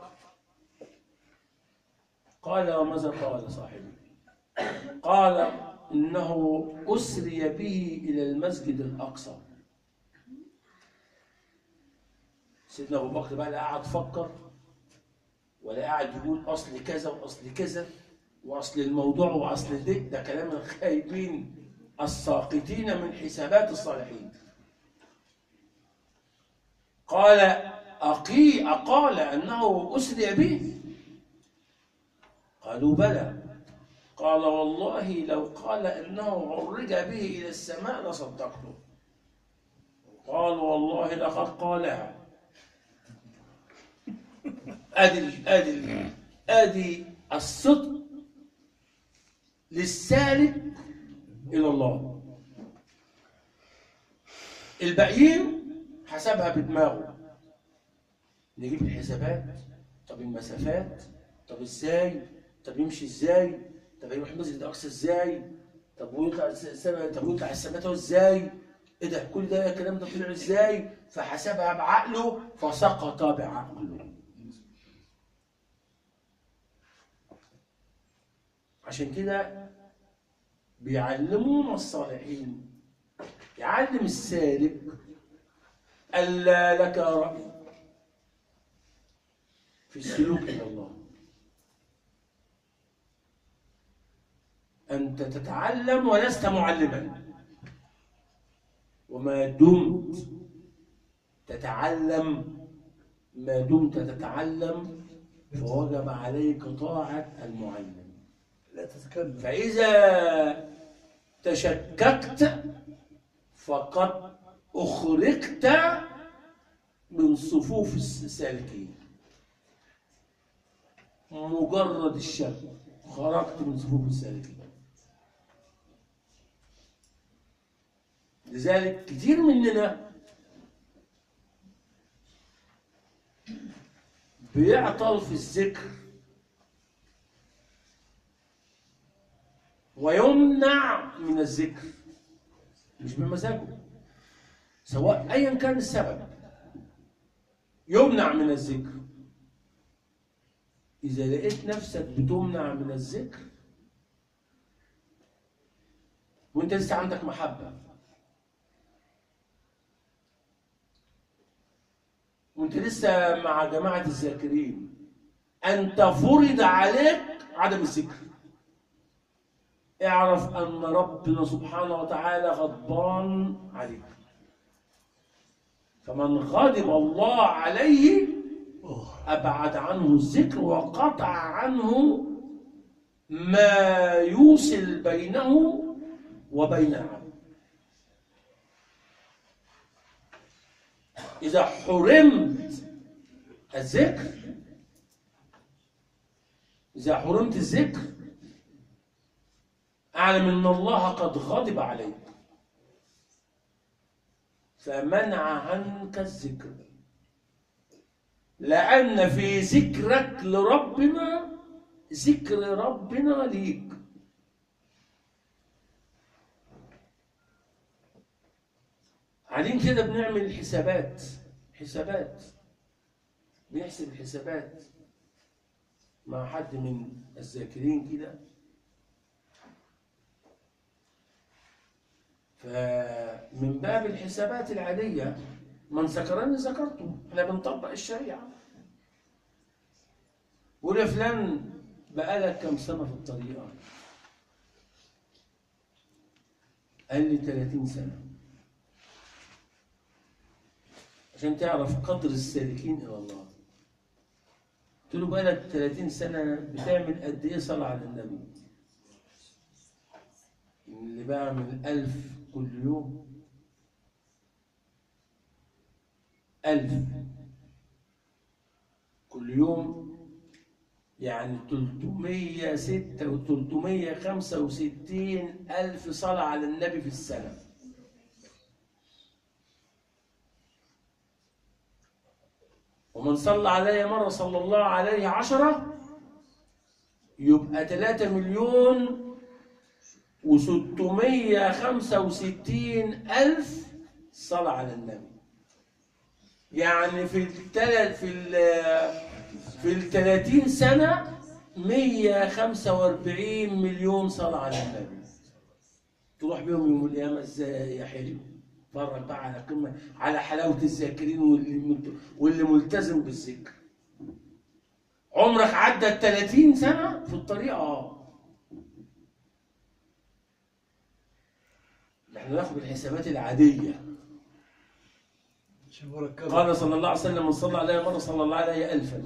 قال وماذا قال صاحبي؟ قال إنه أسري به إلى المسجد الأقصى. سيدنا أبو بكر بقى لا قاعد فكر ولا قاعد يقول أصل كذا وأصل كذا وأصل الموضوع وأصل ده، ده كلام الخايبين الساقطين من حسابات الصالحين. قال أقي أقال أنه أسري به؟ قالوا بلى. قال والله لو قال إنه عرج به إلى السماء لصدقته. قال والله لقد قالها. أدي أدي أدي الصدق للسالك إلى الله. الباقيين حسبها بدماغه. نجيب الحسابات، طب المسافات، طب ازاي، طب يمشي ازاي، طب هيروح مسجد الاقصى ازاي، طب ويطلع السماء، طب ويطلع السماء ازاي، ايه ده كل ده الكلام ده طلع ازاي؟ فحسبها بعقله فسقط بعقله. عشان كده بيعلمونا الصالحين، يعلم السالك ألا لك رأي في السلوك إلى الله. أنت تتعلم ولست معلما، وما دمت تتعلم ما دمت تتعلم فوجب عليك طاعة المعلم. لا تتكلم. فإذا تشككت فقد أخرجت من صفوف السالكين. مجرد الشك خرجت من صفوف السالكين. لذلك كتير مننا بيعطل في الذكر ويمنع من الذكر مش بمزاجه، سواء ايا كان السبب، يمنع من الذكر. اذا لقيت نفسك بتمنع من الذكر وانت لسه عندك محبه، وانت لسه مع جماعه الذاكرين، انت فرض عليك عدم الذكر، اعرف ان ربنا سبحانه وتعالى غضبان عليك. فمن غضب الله عليه ابعد عنه الذكر وقطع عنه ما يوصل بينه وبين العبد. اذا حرمت الذكر اذا حرمت الذكر اعلم ان الله قد غضب عليك فمنع عنك الذكر، لأن في ذكرك لربنا ذكر ربنا ليك. قاعدين كده بنعمل حسابات حسابات بنحسب الحسابات مع حد من الذاكرين كده، فمن باب الحسابات العادية من ذكرني ذكرته، احنا بنطبق الشريعة. قول يا فلان بقالك كم سنة في الطريقة؟ قال لي ثلاثين سنة. عشان تعرف قدر السالكين إلى الله، قلت له بقالك ثلاثين سنة بتعمل قد إيه صلاة على النبي؟ اللي بعمل ألف كل يوم، ألف كل يوم يعني ثلاثمية وستة وثلاثمية وخمسة وستين ألف صلاة على النبي في السنة. ومن صلى علي مرة صلى الله عليه عشرة يبقى ثلاثة مليون وستمية وخمسة وستين ألف صلاة على النبي. يعني في الثلاث في ال في الثلاثين سنة مية وخمسة وأربعين مليون صلاة على النبي. تروح بيهم يوم القيامة ازاي يا حلو؟ اتفرج بقى على قمة على حلاوة الذاكرين واللي واللي ملتزم بالذكر. عمرك عدى ال ثلاثين سنة في الطريقة؟ اه. نحن ناخد الحسابات العادية. قال صلى الله عليه وسلم من صلى عليه مرة صلى الله عليه ألفا.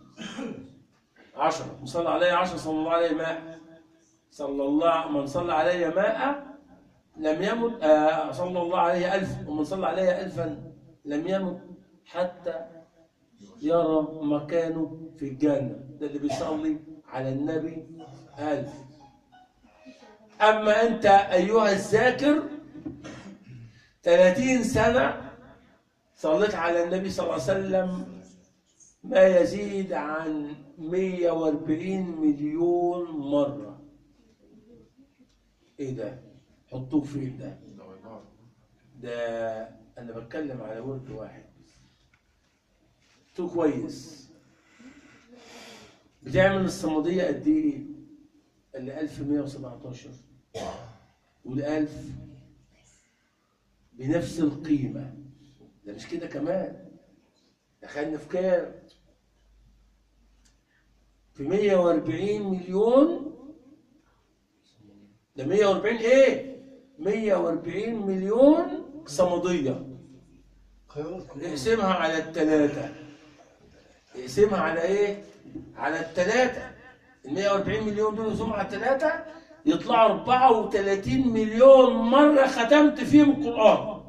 عشرة من صلى عليه عشرة صلى الله عليه ماء. صلى الله من صلى عليه ماء لم يمت آه صلى الله عليه ألف، ومن صلى عليه ألفا لم يمت حتى يرى مكانه في الجنة. ده اللي بيصلي على النبي ألف. أما أنت أيها الذاكر ثلاثين سنة صليت على النبي صلى الله عليه وسلم ما يزيد عن مية وأربعين مليون مرة. ايه ده؟ حطوه فين ده؟ ده عبارة. ده انا بتكلم على ورد واحد. تو كويس. بتعمل الصمدية قد ايه؟ قال لي ألف ومية وسبعتاشر. والألف بنفس القيمة. ده مش كده كمان، دخلنا في كام؟ في مية وأربعين مليون. ده مية وأربعين ايه؟ مية وأربعين مليون صمدية. اقسمها على الثلاثة. اقسمها على ايه؟ على الثلاثة. ال مية وأربعين مليون دول اقسمهم على الثلاثة يطلعوا أربعة وثلاثين مليون مرة ختمت فيهم القرآن.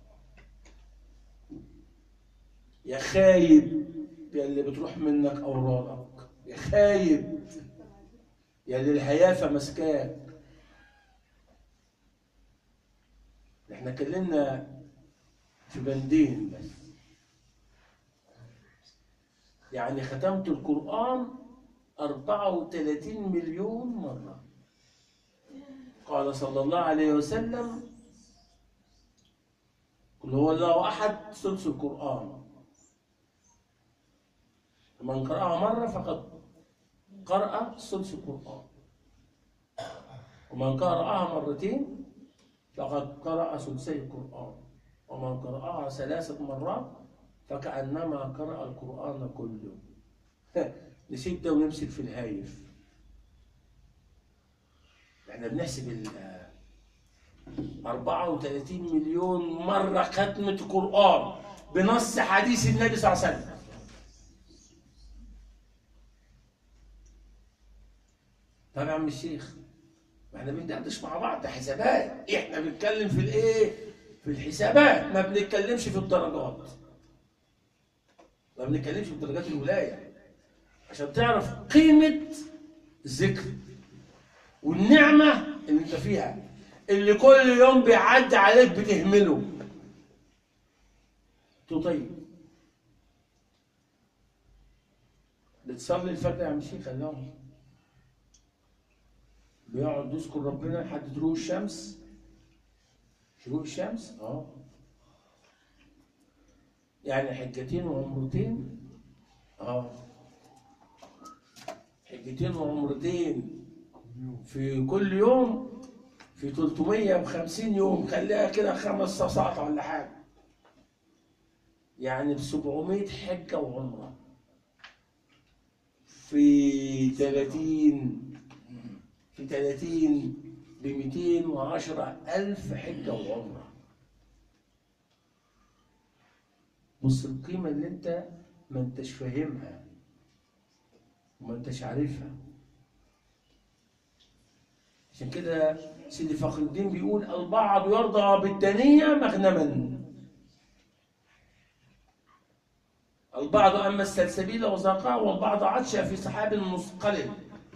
يا خايب يا اللي بتروح منك أوراقك، يا خايب يا اللي الهيافة مسكاك. احنا اتكلمنا في بندين بس، يعني ختمت القرآن أربعة وثلاثين مليون مرة. قال صلى الله عليه وسلم: قل هو الله أحد ثلث القرآن، من قرأها مرة فقد قرأ ثلث القرآن، ومن قرأها مرتين فقد قرأ ثلثي القرآن، ومن قرأها ثلاثة مرات فكأنما قرأ القرآن كله. نسيب ده ونمسك في الهايف. احنا بنحسب ال أربعة وثلاثين مليون مرة ختمة قرآن بنص حديث النبي صلى الله عليه وسلم. طب يا عم الشيخ، ما احنا بندردش مع بعض، ده حسابات. احنا بنتكلم في الايه؟ في الحسابات، ما بنتكلمش في الدرجات. ما بنتكلمش في درجات الولاية، عشان تعرف قيمة الذكر والنعمة اللي انت فيها، اللي كل يوم بيعدي عليك بتهمله. طيب بتصلي الفجر يا عم الشيخ؟ خلاهم بيقعد يذكر ربنا لحد طلوع الشمس. شروق الشمس اه يعني حجتين وعمرتين. اه حجتين وعمرتين في كل يوم، في ثلاثمية وخمسين يوم، خليها كده خمس صفات ولا حاجه، يعني ب سبعمية حجه وعمره في ثلاثين في ثلاثين ب مئتين وعشرة ألف حجه وعمره. بص القيمه اللي انت ما انتش فاهمها وما انتش عارفها. عشان كده سيدي فخر الدين بيقول: البعض يرضى بالدنية مغنما، البعض أما السلسبيل وذاقها، والبعض عطش في سحاب مثقل.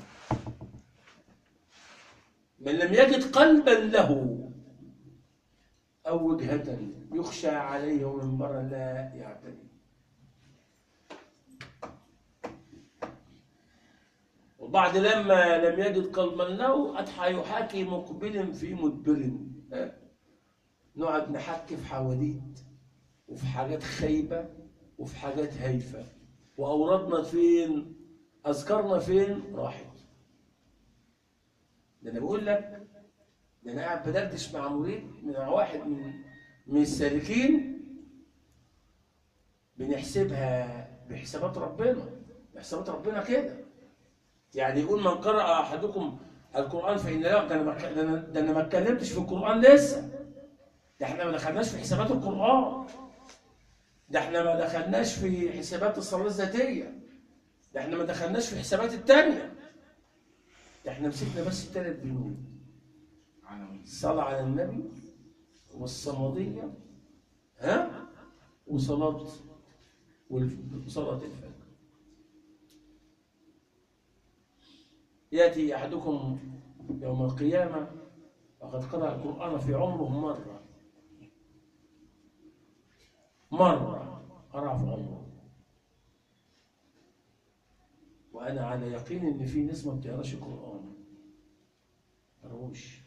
من لم يجد قلبا له أو وجهة يخشى عليه منبرا لا يعتدي. والبعض لما لم يجد قلبا له أضحى يحاكي مقبل في مدبر. نقعد نحكي في حواديت وفي حاجات خايبة وفي حاجات هايفة، وأوردنا فين؟ أذكرنا فين؟ راحت. ده أنا بقول لك، ده أنا قاعد بدردش مع مريد من واحد من من السالكين، بنحسبها بحسابات ربنا، بحسابات ربنا كده. يعني يقول: من قرأ أحدكم القرآن فإن له. ده أنا ده أنا ما اتكلمتش في القرآن لسه، ده احنا ما دخلناش في حسابات القرآن، ده احنا ما دخلناش في حسابات الصلاة الذاتية، ده احنا ما دخلناش في حسابات التانية، ده احنا مسكنا بس الثلاث بنود: الصلاة على النبي، والصمدية، ها، وصلاة وصلاة الفجر. يأتي أحدكم يوم القيامة وقد قرأ القرآن في عمره مرة. مرة قرأ في عمره. وأنا على يقين إن في ناس ما بتقراش القرآن، ما قروش.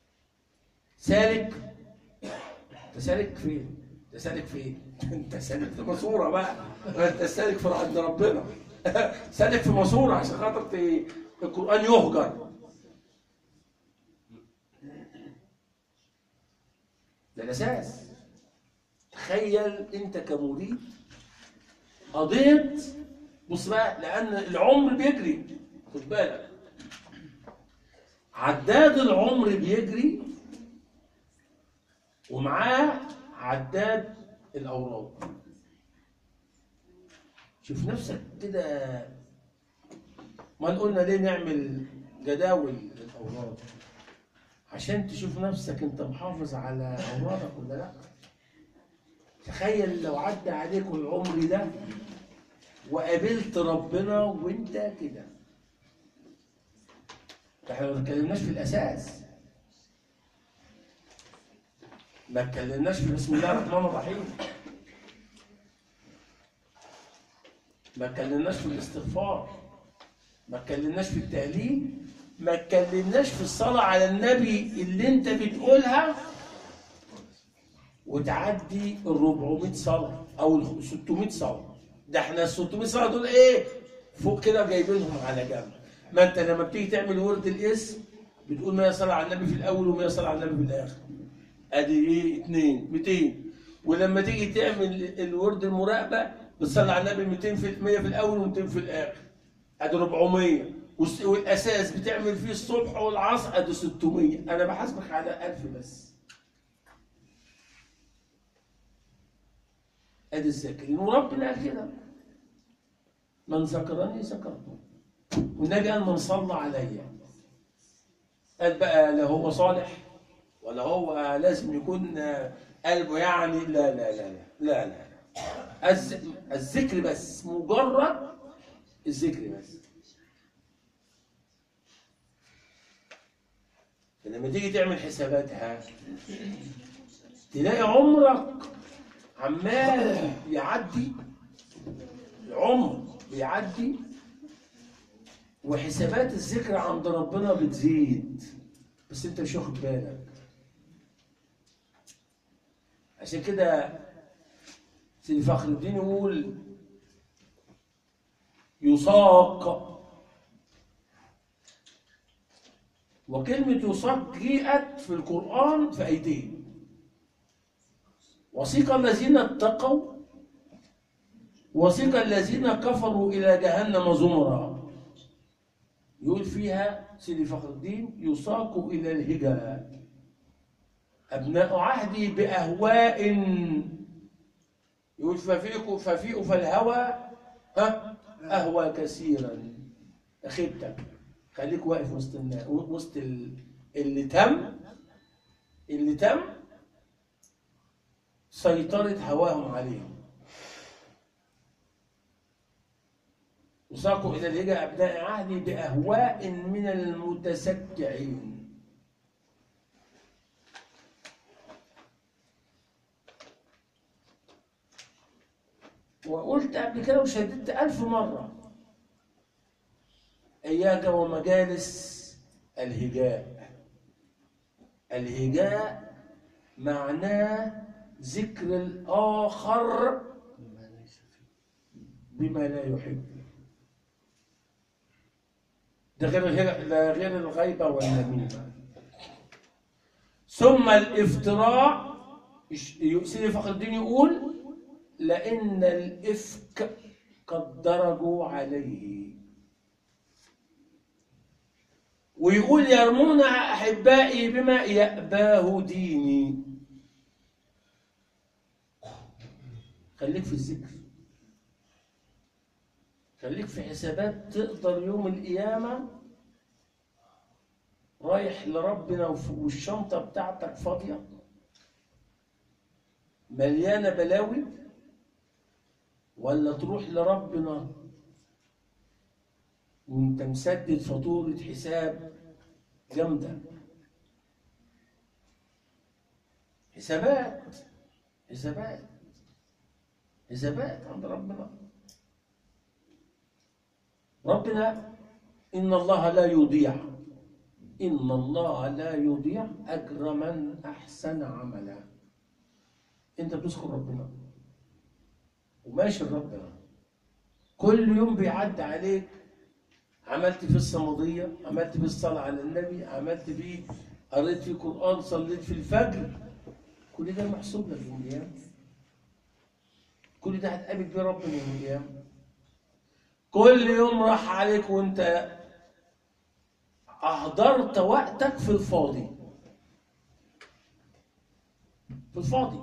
سالك، أنت سالك فين؟ أنت سالك فين؟ أنت سالك في ماسورة بقى، أنت سالك في عند ربنا. سالك في ماسورة عشان خاطر القرآن يهجر. ده الأساس. تخيل أنت كمريد قضيت، بص بقى، لأن العمر بيجري، خد بالك، عداد العمر بيجري ومعاه عداد الأوراد. شوف نفسك كده. ما قلنا ليه نعمل جداول للأوراد؟ عشان تشوف نفسك انت محافظ على أورادك ولا لا. تخيل لو عدى عليك العمر ده وقابلت ربنا وانت كده. احنا ما اتكلمناش في الأساس، ما اتكلمناش في بسم الله الرحمن الرحيم، ما اتكلمناش في الاستغفار، ما اتكلمناش في التهليل، ما اتكلمناش في الصلاة على النبي اللي انت بتقولها وتعدي ال أربعمائة صلاة او ال ستمائة صلاة. ده احنا ال ستمائة صلاة دول ايه؟ فوق كده جايبينهم على جنب. ما انت لما بتيجي تعمل ورد الاسم بتقول مية صلاة على النبي في الاول ومية صلاة على النبي في الاخر. ادي ايه؟ اتنين، مئتين. ولما تيجي تعمل الورد المراقبة بتصلي على النبي مئتين في مية في الاول ومئتين في الاخر. ادي أربعمائة. والاساس بتعمل فيه الصبح والعصر ادي ستمائة. انا بحاسبك على ألف بس. ادي الذاكرين. وربنا قال كده من ذكرني ذكرته. والنبي قال من صلى عليا. قال بقى لا هو صالح ولا هو لازم يكون قلبه يعني لا لا لا لا لا لا, لا. الذكر بس، مجرد الذكر بس. لما تيجي تعمل حساباتها تلاقي عمرك عمال يعدي، العمر بيعدي وحسابات الذكر عند ربنا بتزيد، بس انت مش واخد بالك. عشان كده سيدي فخر الدين يقول يساق، وكلمة يساق جاءت في القرآن في آيتين: وسيق الذين اتقوا وسيق الذين كفروا إلى جهنم زمرا. يقول فيها سيدي فخر الدين يساق إلى الهجا أبناء عهدي بأهواء. يقول ففيكوا ففيئوا فالهوى ها أهوى كثيرا. أخبتك خليك واقف وسط الناس، وسط اللي تم اللي تم سيطرة هواهم عليهم. وساقوا إلى الهجا أبناء عهدي بأهواء من المتسكعين. وقلت قبل كده وشددت ألف مرة: إياك ومجالس الهجاء. الهجاء معناه ذكر الآخر بما لا يحب. ده غير غير الغيبة والنميمة. ثم الافتراء. سيدي فخر الدين يقول لأن الإفك قد درجوا عليه. ويقول يرمون أحبائي بما يأباه ديني. خليك في الذكر، خليك في حسابات تقدر يوم القيامة رايح لربنا والشنطة بتاعتك فاضية مليانة بلاوي، ولا تروح لربنا وانت مسدد فاتورة حساب جامدة. حسابات حسابات حسابات عند ربنا. ربنا إن الله لا يضيع إن الله لا يضيع أجر من أحسن عملا. أنت بتذكر ربنا وماشي ربنا، كل يوم بيعدي عليك، عملت فيه الصمودية، عملت فيه الصلاة على النبي، عملت فيه قريت فيه قرآن، صليت في الفجر، كل ده محسوب لك يوم القيامة. كل ده هتقابل بيه ربنا يوم القيامة. كل يوم راح عليك وانت أهدرت وقتك في الفاضي، في الفاضي،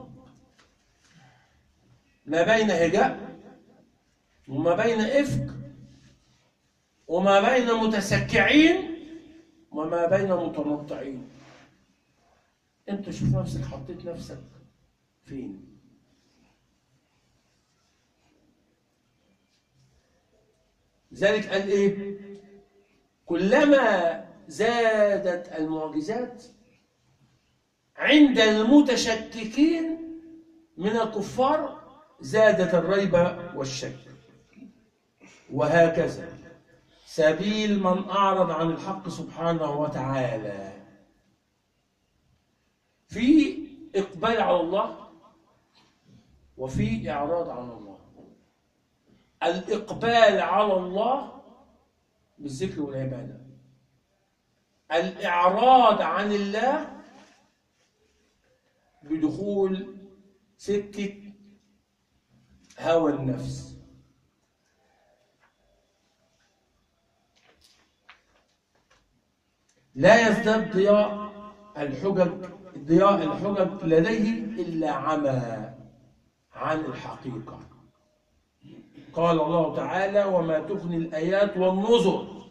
ما بين هجاء وما بين إفك وما بين متسكعين وما بين متنطعين. انت شوف نفسك، حطيت نفسك فين؟ ذلك قال ايه؟ كلما زادت المعجزات عند المتشككين من الكفار زادت الريبة والشك. وهكذا سبيل من أعرض عن الحق سبحانه وتعالى في إقبال على الله وفي إعراض عن الله. الإقبال على الله بالذكر والعبادة، الإعراض عن الله بدخول سكة هوى النفس. لا يزداد ضياء الحجج ضياء الحجج لديه إلا عمى عن الحقيقة. قال الله تعالى: وما تغني الآيات والنذر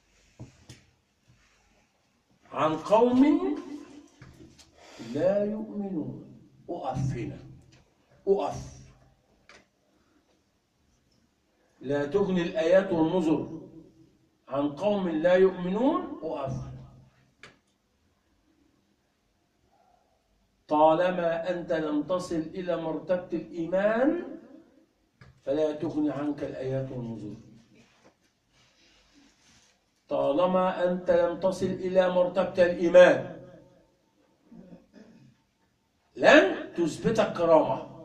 عن قوم لا يؤمنون. أقف هنا، أقف. لا تغني الآيات والنذر عن قوم لا يؤمنون. أقف. طالما أنت لم تصل إلى مرتبة الإيمان فلا تغني عنك الآيات والنذر. طالما أنت لم تصل إلى مرتبة الإيمان لن تثبتك كرامة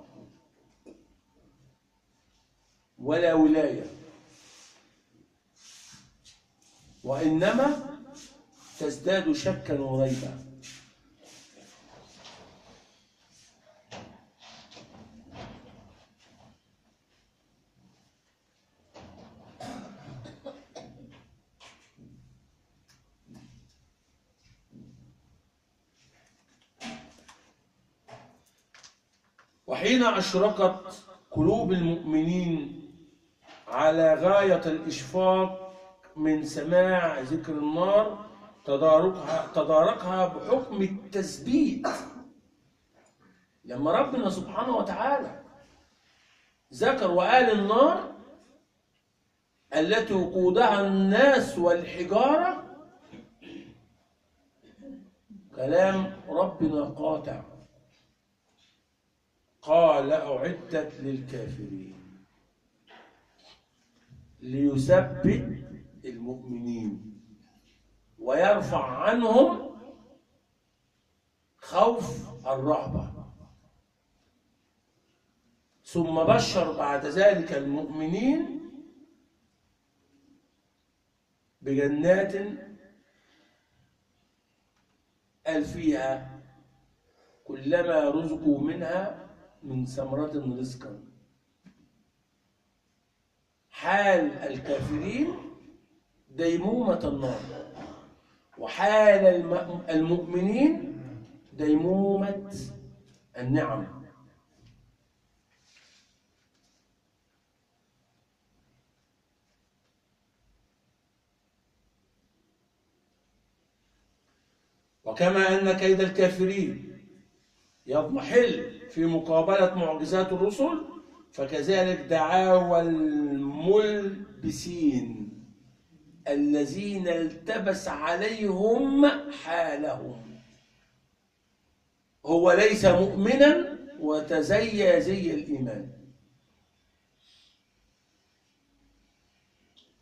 ولا ولاية، وإنما تزداد شكا وريبا. وحين أشرقت قلوب المؤمنين على غاية الإشفاق من سماع ذكر النار تداركها تداركها بحكم التثبيت. لما ربنا سبحانه وتعالى ذكر وقال النار التي وقودها الناس والحجارة، كلام ربنا قاطع. قال: أعدت للكافرين، ليثبت المؤمنين ويرفع عنهم خوف الرهبة. ثم بشر بعد ذلك المؤمنين بجنات قال فيها كلما رزقوا منها من ثمرة رزقا. حال الكافرين ديمومة النار، وحال المؤمنين ديمومة النعم. وكما أن كيد الكافرين يضمحل في مقابلة معجزات الرسل، فكذلك دعاوى الملبسين الذين التبس عليهم حالهم. هو ليس مؤمنا وتزيى زي الإيمان،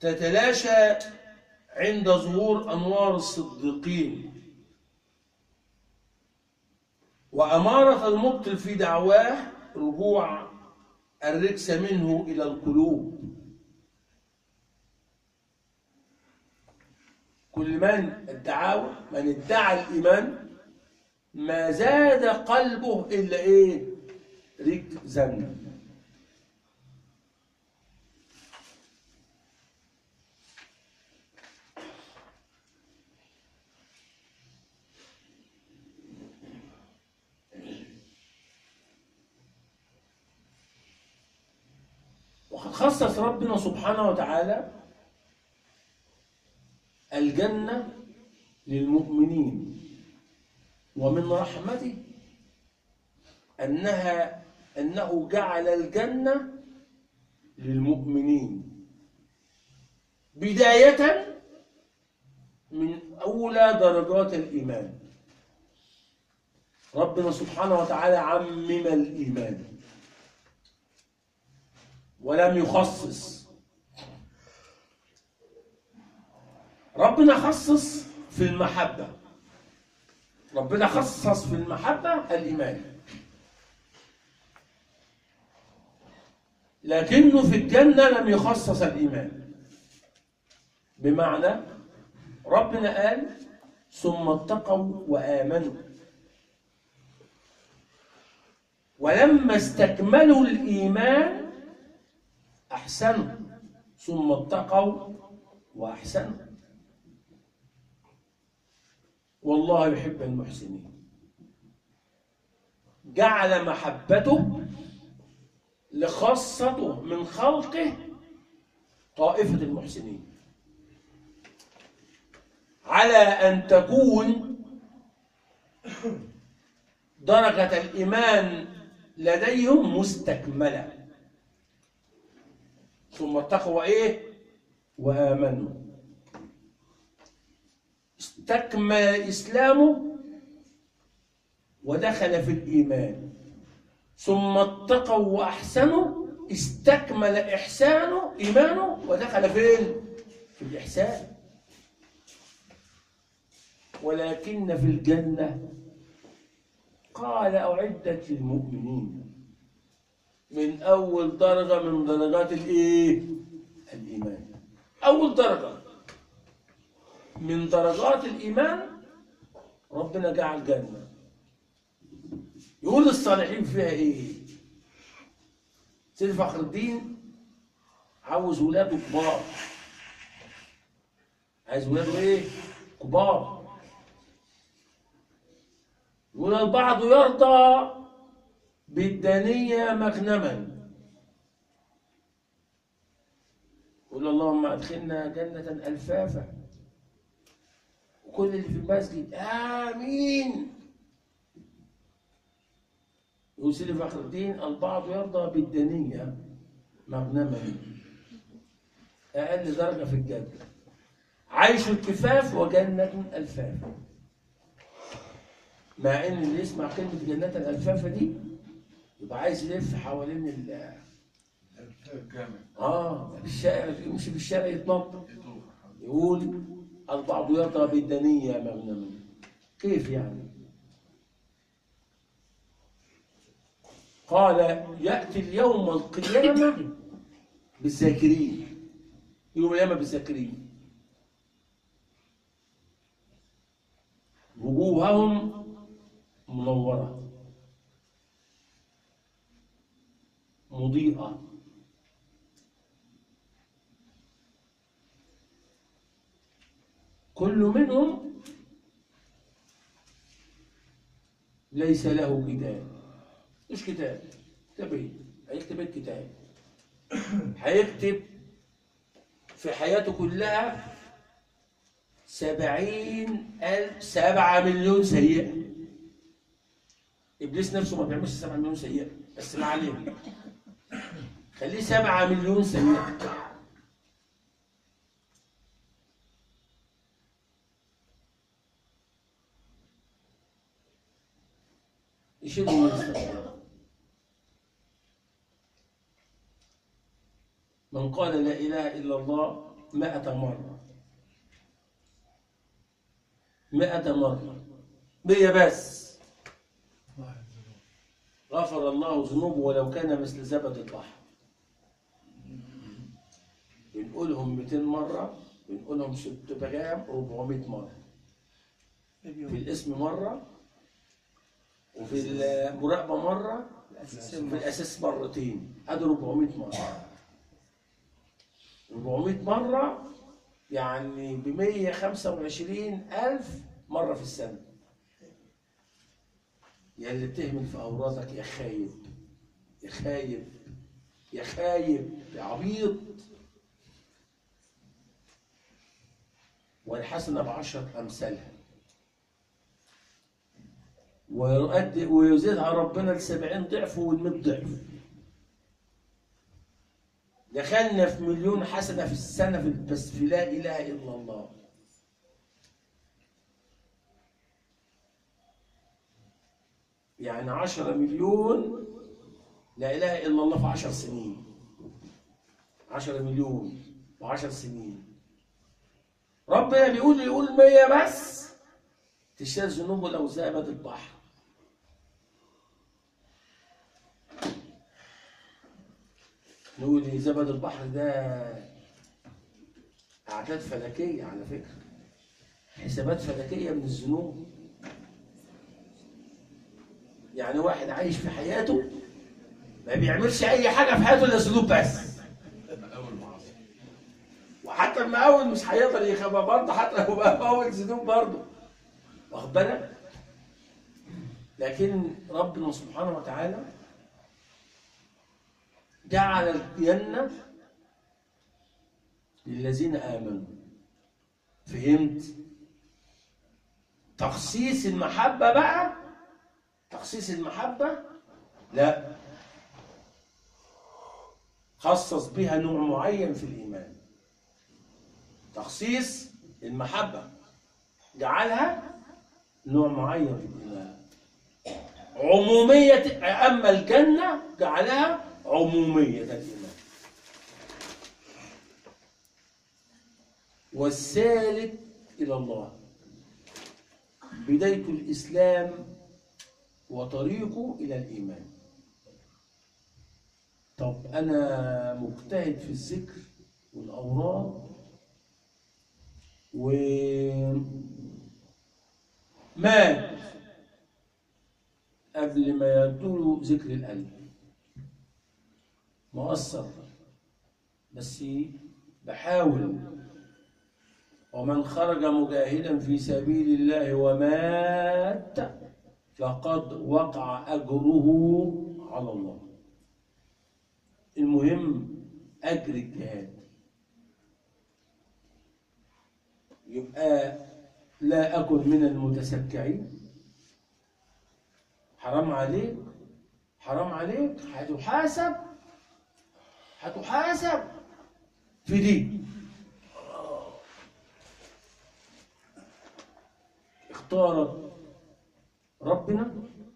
تتلاشى عند ظهور أنوار الصديقين، وأمارة المبطل في دعواه رجوع الرجس منه إلى القلوب. كل من ادعى من ادعى الإيمان ما زاد قلبه إلا إيه؟ رجزا. وقد خصص ربنا سبحانه وتعالى الجنة للمؤمنين، ومن رحمته أنها أنه جعل الجنة للمؤمنين بداية من أولى درجات الإيمان. ربنا سبحانه وتعالى عمم الإيمان ولم يخصص. ربنا خصص في المحبة، ربنا خصص في المحبة الإيمان، لكنه في الجنة لم يخصص الإيمان. بمعنى ربنا قال ثم اتقوا وآمنوا، ولما استكملوا الإيمان أحسنوا، ثم اتقوا وأحسنوا، والله يحب المحسنين. جعل محبته لخاصته من خلقه طائفة المحسنين، على أن تكون درجة الإيمان لديهم مستكملة. ثم اتقوا إيه؟ وآمنوا. استكمل إسلامه ودخل في الإيمان، ثم اتقوا وأحسنوا، استكمل إحسانه إيمانه ودخل فين؟ في الإحسان. ولكن في الجنة قال أعدت للمؤمنين، من أول درجة من درجات الإيه؟ الإيمان. أول درجة من درجات الإيمان ربنا جعل جنة. يقول الصالحين فيها إيه؟ سيد فخر الدين عاوز ولاده كبار، عايز ولاده إيه؟ كبار. يقول البعض يرضى بالدنيا مغنما، يقول اللهم ادخلنا جنة الفافا، وكل اللي في المسجد آمين. يقول سيدي فخر الدين البعض يرضى بالدنيا مغنما، أقل درجة في الجنة، عيش الكفاف وجنة الفافا. مع ان اللي يسمع كلمة جنة الألفافة دي يبقى عايز يلف حوالين ال الجامع. اه الشارع، يمشي في الشارع يتنطط. يقول البعض يرضى بالدنيا مغنما. كيف يعني؟ قال يأتي اليوم القيامة بالذاكرين، يوم القيامة بالذاكرين، وجوههم منورة مضيئة، كل منهم ليس له كتاب. مش كتاب، كتاب ايه؟ هيكتب ايه الكتاب؟ هيكتب في حياته كلها سبعين ألف سبعة مليون سيئة. إبليس نفسه ما بيعملش سبعة مليون سيئة، بس ما عليه، خليه سبعة مليون سيئة. يشيل من الاستغفار. من قال لا إله إلا الله مئة مرة، مئة مرة، مية بس غفر الله ذنوبه ولو كان مثل زبد البحر. بنقولهم مئتين مرة، بنقولهم ستمائة أربعمائة مرة، في الاسم مرة، وفي المراقبة مرة، وفي الأساس مرتين، أدي أربعمائة مرة. أربعمائة مرة يعني ب مئة وخمسة وعشرين ألف مرة في السنة. يا اللي بتهمل في أورادك يا خايب، يا خايب، يا خايب، يا عبيط. والحسنة بعشرة أمثالها، ويؤدي ويزيدها ربنا لسبعين ضعف والمئة ضعف. دخلنا في مليون حسنة في السنة في بس في لا إله إلا الله. يعني عشرة مليون لا إله إلا الله في عشر سنين. عشرة مليون وعشر سنين. ربنا بيقول يقول مية بس تشتري ذنوبه لو زابت البحر. نقول لي زبد البحر ده أعداد فلكية على فكرة، حسابات فلكية من الذنوب. يعني واحد عايش في حياته ما بيعملش أي حاجة في حياته إلا ذنوب بس، وحتى المقاول مش هيقدر يخبى برضه، حتى لو بقى مقاول ذنوب برضه، واخد بالك؟ لكن ربنا سبحانه وتعالى جعل الجنة للذين آمنوا. فهمت؟ تخصيص المحبة بقى، تخصيص المحبة لا، خصص بها نوع معين في الإيمان. تخصيص المحبة جعلها نوع معين في الإيمان. عمومية، أما الجنة جعلها عمومية الإيمان. والسالك إلى الله بداية الإسلام وطريقه إلى الإيمان. طب أنا مجتهد في الذكر والأوراد ومات قبل ما يطول ذكر القلب، مؤثر بس بحاول. ومن خرج مجاهدا في سبيل الله ومات فقد وقع أجره على الله. المهم أجر الجهاد. يبقى لا أكن من المتسكعين. حرام عليك، حرام عليك، هتحاسب، هتحاسب في دي. اختار ربنا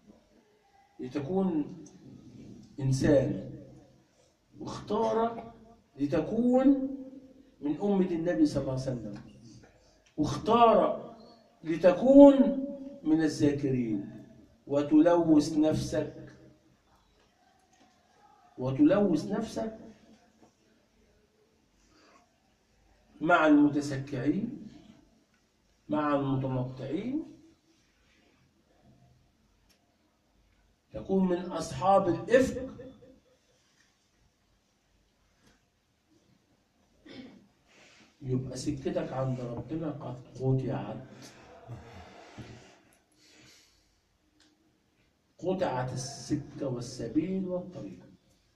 لتكون إنسان، واختارك لتكون من أمة النبي صلى الله عليه وسلم، واختارك لتكون من الذاكرين، وتلوث نفسك، وتلوث نفسك مع المتسكعين، مع المتنطعين، تكون من أصحاب الإفك. يبقى سكتك عند ربنا قد قطعت، قطعت السكة والسبيل والطريق.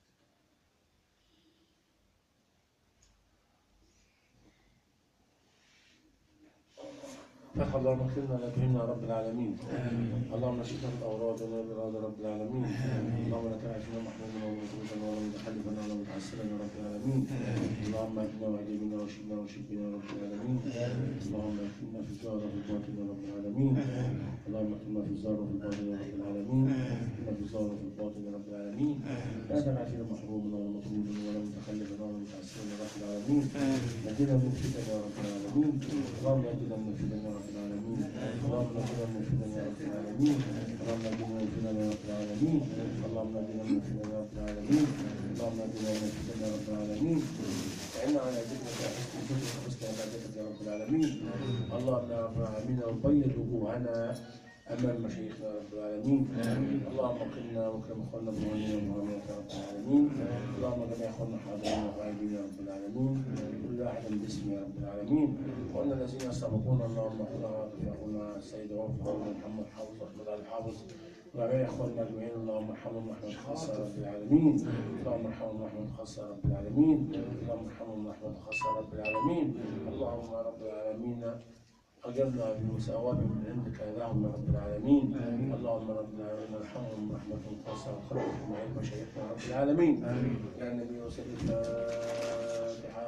فتح اللهم اكرمنا ولا تهنا رب العالمين. آمين. اللهم نشفنا بالاوراد ونبرد رب العالمين. آمين. اللهم لك عافنا محمودا وموجودا ولا متحلفا ولا متعسرا يا رب العالمين. اللهم اهدنا واهد بنا وارشدنا وارشد بنا يا رب العالمين. اللهم اهدنا في الظاهر وفي الباطن يا رب العالمين. اللهم اهدنا في الظاهر وفي الباطن يا رب العالمين. اهدنا في الظاهر وفي الباطن يا رب العالمين. لا تدع فينا محروما ولا مطرودا ولا متخلفا ولا متعسرا يا رب العالمين. نجنا من فتن يا رب العالمين. اللهم نجنا من فتن يا رب العالمين. اللهم نجنا من فتن يا رب العالمين. اللهم نجنا من فتن يا رب العالمين. اللهم نجنا من فتن يا رب العالمين. اللهم نجنا من فتن يا رب العالمين. فإن على ذكرك وحسن ذكرك وحسن عبادتك يا رب العالمين. اللهم يا رب العالمين وبيض وجوهنا أمام مشايخنا يا رب العالمين. اللهم قنا وكرم اخواننا بمهنينا ومهنيك يا رب العالمين. اللهم جميع اخواننا حاضرين وغائبين يا رب العالمين. كل واحد باسم يا رب العالمين. وأن الذين سبقونا اللهم اغفر لهم يا اخونا السيد عوف اخونا محمد حافظ احمد علي حافظ وجميع اخواننا اجمعين. اللهم ارحمهم رحمة خاصة يا رب العالمين. اللهم ارحمهم رحمة خاصة يا رب العالمين. اللهم ارحمهم رحمة خاصة يا رب العالمين. اللهم يا رب العالمين أجرنا بمساواة من عندك لهم يا رب العالمين. اللهم رب العالمين ارحمهم رحمة خاصة وخلق معين مشايخنا يا رب العالمين. يا النبي وسلم الفاتحة.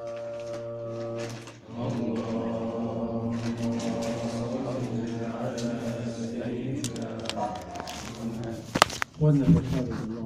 اللهم صل على سيدنا محمد.